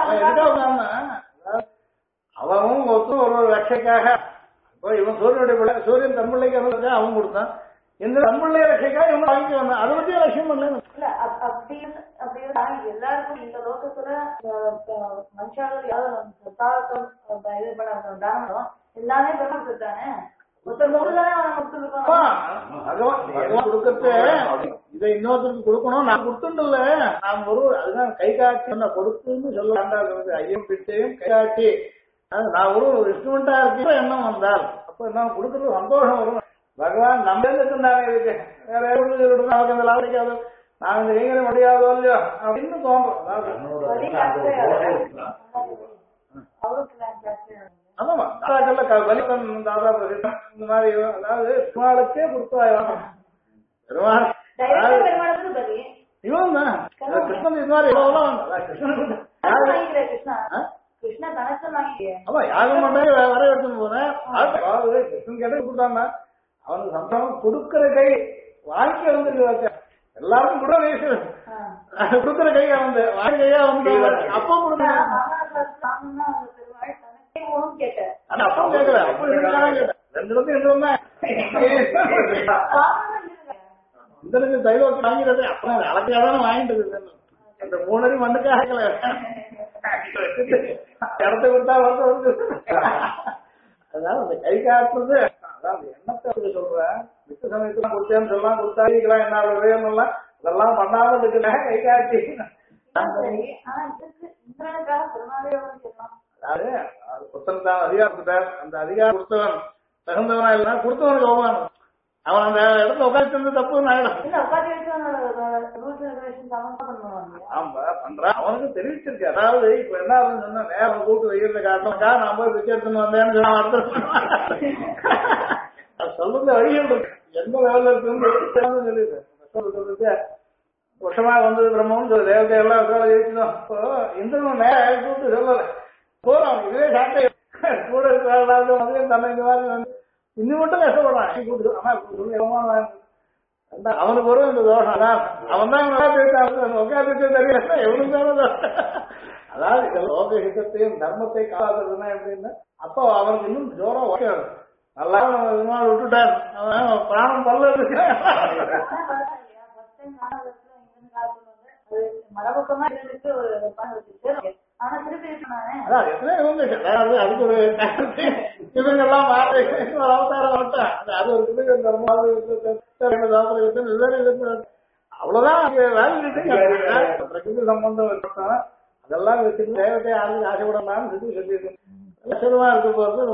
அவன் ஒத்து ஒரு ரட்சைக்காக இவன் சூரியனுடைய சூரியன் தம்பிள்ளைக்கு அவன் கொடுத்தான். இந்த தம்பிள்ளை ரட்சைக்காக இவன் வாங்கி வந்தான். அதை பத்தி லட்சியம் பண்ணல. எல்லாருக்கும் இந்த லோகத்துல மனுஷாக்கள் யாரும் தானம் எல்லாமே கொடுத்தானே இதை இன்னொருத்தருக்கு கொடுக்கணும். நான் கொடுத்துட்டுல நான் ஒரு அதுதான் கை காட்டி கொடுத்துன்னு சொல்ல ஐயம் பிட்டையும் கை காட்டி நான் ஒரு இன்ஸ்ட்ருமெண்டா இருக்க எண்ணம் வந்தால் அப்ப நான் கொடுக்கறது சந்தோஷம் வரும். பகவான் நம்ம இருந்தானே இருக்கு வேற நமக்கு இந்த லாபடிக்காது நான் இந்த கைகளை முடியாதோ இல்லையோ அப்படின்னு தோன்றும். ஆமாமா வலிபன் தாதா இந்த மாதிரி அதாவது பெருமாளுக்கே கொடுத்தாயும் பெருமாள் இவன் தான் கிருஷ்ணன் இது மாதிரி ஆமா யாகம் பண்ணி வர எடுத்துன்னு போனேன். அதாவது கிருஷ்ணன் கேட்டு கொடுத்தாங்க அவனுக்கு சம்பளம் கொடுக்கிற கை வாழ்க்கை வந்து எல்லாருக்கும் கூட கொடுக்கிற கையா வந்து வாழ்க்கையா வந்து அப்போ கொடுக்க அப்போ கேட்கல அப்போ ரெண்டு இந்த தைவத்தை வாங்கிறது அப்புறம் அழகையாதான வாங்கிட்டு அந்த 3 அடி மண்ணுக்காக இடத்த கொடுத்தா வந்து அதாவது அந்த கை காட்டுறது அதாவது எண்ணத்தை சொல்றேன். மித்த சமயத்துல கொடுத்தேன்னு சொல்லலாம் கொடுத்தாடிக்கலாம் என்ன வேணும்லாம் அதெல்லாம் பண்ணாம இருக்குல்ல கை காட்டி அதாவது புத்தன் தான் அதிகாரத்துட்டார். அந்த அதிகாரம் கொடுத்தவன் தகுந்தவனா இல்லைன்னா கொடுத்தவனுக்கு அவமானம். அவன் அந்த இடத்துல உட்காந்து தப்பு பண்றான் அவனுக்கு தெரிவிச்சிருக்கு. அதாவது இப்ப என்ன ஆகுதுன்னு சொன்னா நேரம் கூட்டு வெயில காட்டணும்க்கா நான் போய் பிச்சை எடுத்துன்னு வந்தேன்னு சொல்றது வழிகள் இருக்கு. எந்த லெவல்ல இருக்குன்னு சொல்லிட்டு வருஷமா வந்தது பிரம்மம் சொல்லு தேவதையெல்லாம் ஜெயிச்சுதான். இப்போ இந்திரன் நேரம் கூப்பிட்டு சொல்லல போறோம் இதுவே சாட்டை கூட இருக்கிறாங்க வந்து தன்னை இந்த மாதிரி இன்னும் மட்டும் கஷ்டப்படுறான். அவனுக்கு வரும் இந்த தோஷம் தான் அவன் தான் உட்காந்துட்டு தெரியல எவனுக்கு. அதாவது இந்த லோக ஹிதத்தையும் தர்மத்தை காப்பாற்றுறதுன்னா எப்படின்னா அப்போ அவனுக்கு இன்னும் ஜோரம் ஓகே நல்லா விட்டுட்டார் அவன் பிராணம் பல்ல இருக்கு. மரபக்கமா இருந்துட்டு ஒரு அதுக்கு ஒரு இவங்கெல்லாம் அவதாரம் அது ஒரு அவ்வளவுதான் பிரகிருதி சம்பந்தம் அதெல்லாம் வச்சுட்டு தேவத்தை யாருக்கு ஆசைப்படலாம்னு சொல்லி சொல்லியிருக்கேன். லட்சணமா இருக்க போறது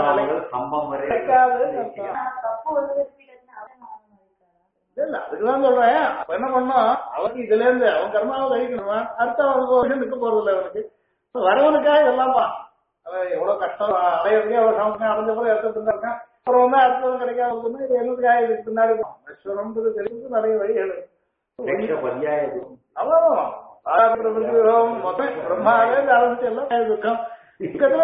இல்ல அதுக்குதான் சொல்றேன். அப்ப என்ன பண்ணோம் அவனுக்கு இதுல இருந்து அவன் கர்மாவை கழிக்கணுமா அடுத்த அவனுக்கு வருஷம் நிற்க போறது இல்லை. அவனுக்கு வரவனுக்காக இதெல்லாம்ப்பா எவ்வளவு கஷ்டம் அடையிறதுக்கே எவ்வளவு சமயம் அடைஞ்ச போல எடுத்துட்டு இருக்கான். அப்புறம் வந்து அடுத்தது கிடைக்காதுன்னா இது என்னதுக்காக இதுக்கு பின்னாடி ஈஸ்வரம்ன்றது தெரிஞ்சு நிறைய வழிகள் அவ்வளவு மொத்தம் பிரம்மாவே ஆரம்பிச்சு எல்லாம் துக்கம் இக்கத்துல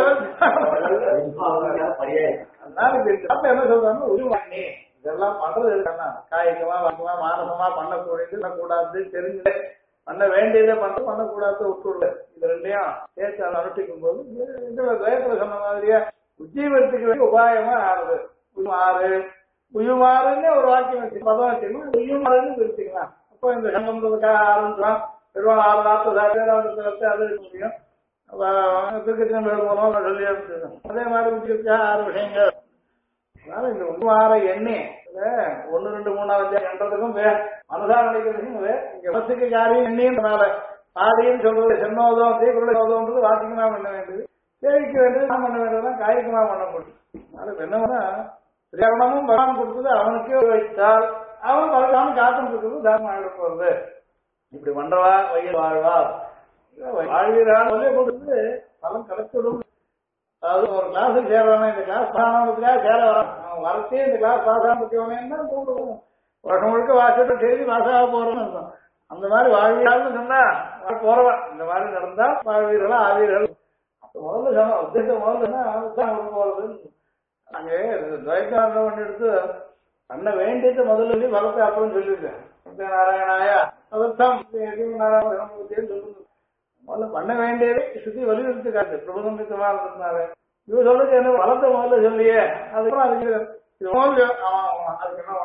என்ன சொல்றாங்க உருவாங்கி இதெல்லாம் பண்றது இருக்கானா காய்கமா வாங்கமா மானசமா பண்ணக்கூடியது கூடாது தெரிஞ்சு பண்ண வேண்டியதை பண்ணக்கூடாத விட்டுவிடுது. இது ரெண்டையும் சேர்த்து அதை அனுஷ்டிக்கும் போது இதுல துவயத்துல சொன்ன மாதிரியா உஜ்ஜீவத்துக்கு வேண்டிய உபாயமா ஆறுது. உயுமாறுன்னு ஒரு வாக்கியம் வச்சு பதம் வச்சுக்கணும், உயுமாறுன்னு பிரிச்சுக்கலாம். அப்போ இந்த சம்பந்தத்துக்காக ஆரம்பிக்கலாம். பெருமாள் 6 நாற்பது சாப்பிட்டு அது இருக்க முடியும். திருக்கட்சி போனோம் சொல்லி அதே மாதிரி முக்கியத்துக்காக 6 விஷயங்கள். அதனால இந்த உமார எண்ணி 1 2 3 என்றதுக்கும் மனசா நினைக்கிறதுக்கும் இங்க மனசுக்கு காரியம் எண்ணின்றனால ஆடின்னு சொல்றது சென்னோதம் தீக்குறோதம்ன்றது வாக்கியமா பண்ண வேண்டியது, தேவிக்க வேண்டியது நான் பண்ண வேண்டியதுதான் காய்கமா பண்ணப்படும். அதனால என்னன்னா திரவணமும் பகவான் கொடுத்தது அவனுக்கே வைத்தால் அவன் பகவான் காத்துட்டு இருக்கிறது தர்மம் ஆகிட போறது. இப்படி பண்றவா வயல் வாழ்வா வாழ்வீரால் சொல்லிய கொடுத்து பலம் கிடைச்சிடும். அதாவது ஒரு கிளாஸுக்கு சேரவானா இந்த கிளாஸ் பாசானதுக்காக சேர வரான், அவன் வரத்தே இந்த கிளாஸ் பாஸ் ஆகிட்டோன்னு கூப்பிடுவோம். வருஷம் முழுக்க வாசிட்டு செய்தி பாசாக போறோம்னு இருக்கும். அந்த மாதிரி வாழ்வீரால்னு சொன்னா போறவன் இந்த மாதிரி நடந்தா வாழ்வீர்களா ஆவீர்கள். அப்ப முதல்ல சொன்ன உத்தேசம் முதல்ல உற்சாகம் போறது. அங்கே துவைக்காரணம் பண்ணி எடுத்து பண்ண வேண்டியது முதல்ல சொல்லி பலத்தை அப்புறம் சொல்லியிருக்கேன். நாராயணாயா அதர்த்தம் சொல்லுங்க. முதல்ல பண்ண வேண்டியது சுத்தி வலியுறுத்தி காட்டு பிரபுசமித்தமா இருந்ததுனால இவ சொல்றது என்ன வளர்த்த முதல்ல சொல்லியே அதுக்கப்புறம் அதுக்கு அதுக்கு என்ன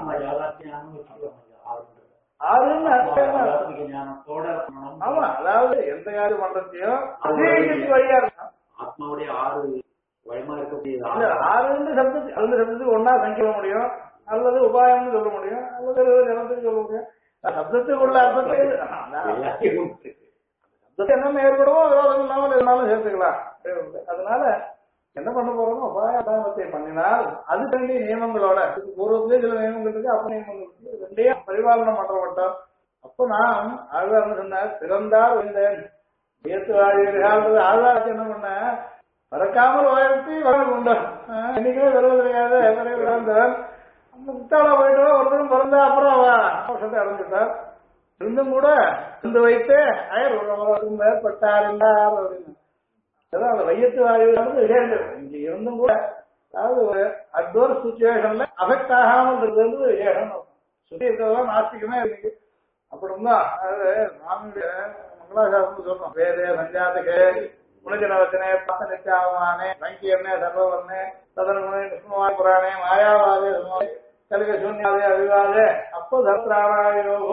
ஆமா, அதாவது எந்த காரியம் பண்றதையும் வழியா இருக்கும். ஆத்மாவுடைய 6 வயமா இருக்கக்கூடிய 6 சப்தத்துக்கு ஒன்னா சங்கிக்க முடியும், அல்லது உபாயம்னு சொல்ல முடியும், அல்லது ஜனத்துக்கு சொல்ல முடியும். சப்தத்துக்குள்ள அர்த்தத்தை என்ன ஏற்படுமோ விரோதம் இல்லாமல் இருந்தாலும் சேர்த்துக்கலாம். அதனால என்ன பண்ண போறோமோ உபாயத்தை பண்ணினால் அது வேண்டிய நியமங்களோட பூர்வத்திலே சில நியமங்கள் இருக்கு, அப்ப நியமங்கள் இருக்கு, ரெண்டையும் பரிபாலனம் பண்றப்பட்டோம். அப்ப நான் ஆழ்வார் சொன்ன பிறந்தார் வந்தேன் ஏத்து வாழ்கிறது ஆழ்வாருக்கு என்ன பண்ண மறக்காமல் உயர்த்தி வரல் உண்டு. இன்னைக்குமே வருவது கிடையாது. பிறந்தவன் அந்த முத்தாளா போயிட்டு ஒருத்தரும் பிறந்தா அப்புறம் அவசரத்தை அடைஞ்சிட்டார். இருந்தும் கூட இருந்து வைத்து அயர் ஏற்பட்டார் என்றார் அப்படின்னு. அதான் அந்த வையத்து வாயுங்கிறது விசேஷம். இங்க இருந்தும் கூட அதாவது ஒரு அட்வர்ஸ் சுச்சுவேஷன்ல அஃபெக்ட் ஆகாமல் இருக்கிறது விசேஷம். சுற்றி இருக்கிறதெல்லாம் நாஸ்திகமே இருக்கு. அப்படி இருந்தா அதாவது சுவாமியுடைய மங்களாசாசனம் சொல்றோம். வேதே சஞ்சாதகே முனிஜனவச்சனே பத்த நித்தியாவமானே சங்கீர்ணே சர்வவர்ணே சதனகுணே விஷ்ணுவாய் புராணே மாயாவாதே கலிக சூன்யாதே அவிவாதே அப்போ தர்மராமாயணோ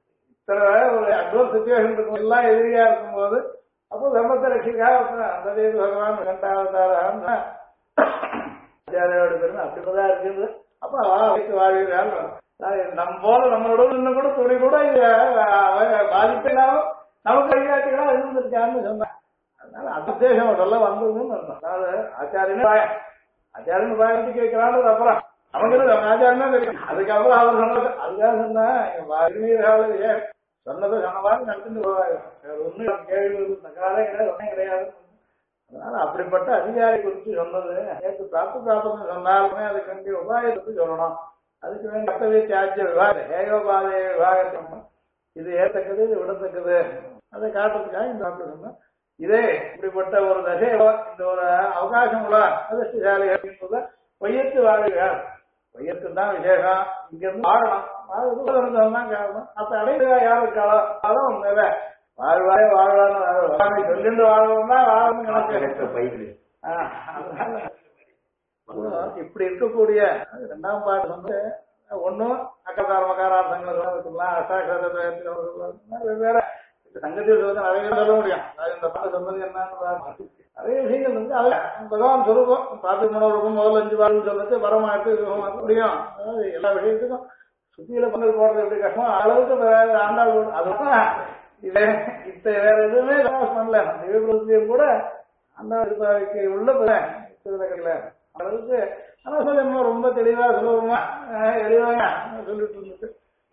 ஒரு அட்வர்ஸ் சுச்சுவேஷன் இருக்கும். எல்லாம் எதிரியா இருக்கும்போது அப்போ தர்மத்தை ரட்சிக்காக அந்த தேவி பகவான் கண்டாவதாரம் ஆச்சாரியோட பெருமை அப்படிதான் இருக்குது. அப்ப வைத்து வாழ்கிறாள். நம்ம போல நம்மளோட இன்னும் கூட துணி கூட இது பாதிப்பு இல்லாம நமக்கு வழிகாட்டிகளா இருந்திருக்கான்னு சொன்னேன். அதனால அந்த உத்தேசம் சொல்ல வந்ததுன்னு அர்த்தம். அதாவது ஆச்சாரியன் பாயத்துக்கு வைக்கிறான்றது அப்புறம் நமக்கு ஆச்சாரம் தெரியும். அதுக்கப்புறம் அவர் சொன்னது அதுக்காக சொன்னா சொன்னதை சொன்னவாறு நடத்திட்டு போவாங்க. ஒன்னும் கேள்வி தகராறே கிடையாது, ஒன்றும் கிடையாது. அதனால அப்படிப்பட்ட அதிகாரி குறித்து சொன்னது நேற்று பிராப்தம் சொன்னாலுமே அதுக்கு வேண்டிய உபாயத்தை சொல்லணும். அதுக்கு வேண்டிய கர்த்தவிய தியாஜ்ய விவாகம் ஏகோபாதே விவாகத்தை இது ஏத்தக்கது இது விடத்தக்கது அதை காட்டுறதுக்காக இந்த டாக்டர் சொன்னோம். இதே இப்படிப்பட்ட ஒரு தசை இந்த ஒரு அவகாசம் உள்ள அதிர்ஷ்டசாலி அப்படின்றத பொய்யத்து வாழ்கிறார். பொய்யத்து தான் விசேஷம். இங்க இருந்து வாழணும், தான் காரணம். அப்ப அடையா யார் இருக்காளோ அதான் உண்மையில வாழ்வாயே வாழ்வான்னு சொல்லிட்டு வாழணும்னா வாழணும் கணக்கு. இப்படி இருக்கக்கூடிய 2ஆம் பாட்டு வந்து ஒன்னும் அக்கதாரமகாரார்த்தங்கள் இருக்கலாம், அஷ்டாட்சரத்தை வெவ்வேறு சங்கத்தில் சொல்ல நிறைய சொல்ல முடியும். இந்த பாட்டு சொன்னது என்னன்னு நிறைய விஷயங்கள் வந்து அது பகவான் சொல்லுவோம். பாட்டு மனோரூபம் முதல்ல 5 பாடல் சொல்றது வரமாட்டு முடியும். அதாவது எல்லா விஷயத்துக்கும் சுத்தியில பங்கு போடுறது எப்படி கஷ்டம் அளவுக்கு ஆண்டாள் அதுதான் இது. இப்ப வேற எதுவுமே பண்ணல. திவ்யபுரத்திலையும் கூட ஆண்டாள் உள்ள கிடைக்கல அளவுக்கு. ஆனா சொல்ல ரொம்ப தெளிவா சுலபமா எளிவாங்க சொல்லிட்டு இருந்துட்டு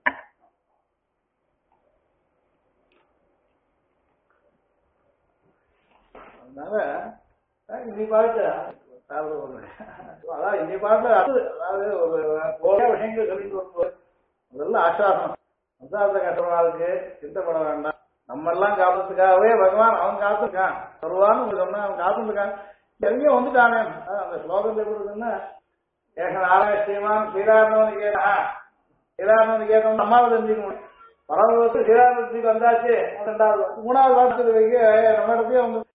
அதனால இன்னி பாட்டு அதான் இன்னி பாட்டு அதாவது ஒரு விஷயங்கள் சொல்லிட்டு வரும்போது முதல்ல ஆசாசனம் அசாத கஷ்டமாளுக்கு சிந்தப்பட வேண்டாம். நம்ம எல்லாம் காப்பதுக்காகவே பகவான் அவன் காத்துருக்கான் வருவான்னு சொன்னா அவன் காத்துருக்கான். எங்கேயும் வந்துட்டானே அந்த ஸ்லோகத்தில் எப்படி இருக்குன்னா ஏக நாராயண ஸ்ரீமான் ஸ்ரீராமன் கேட்டா ஸ்ரீராமன் கேட்டோம் நம்மாவை தெரிஞ்சுக்க முடியும். பரமபதத்துக்கு சீராபத்துக்கு வந்தாச்சு ரெண்டாவது மூணாவது வாரத்துக்கு வைக்க நம்ம இடத்தையும் வந்து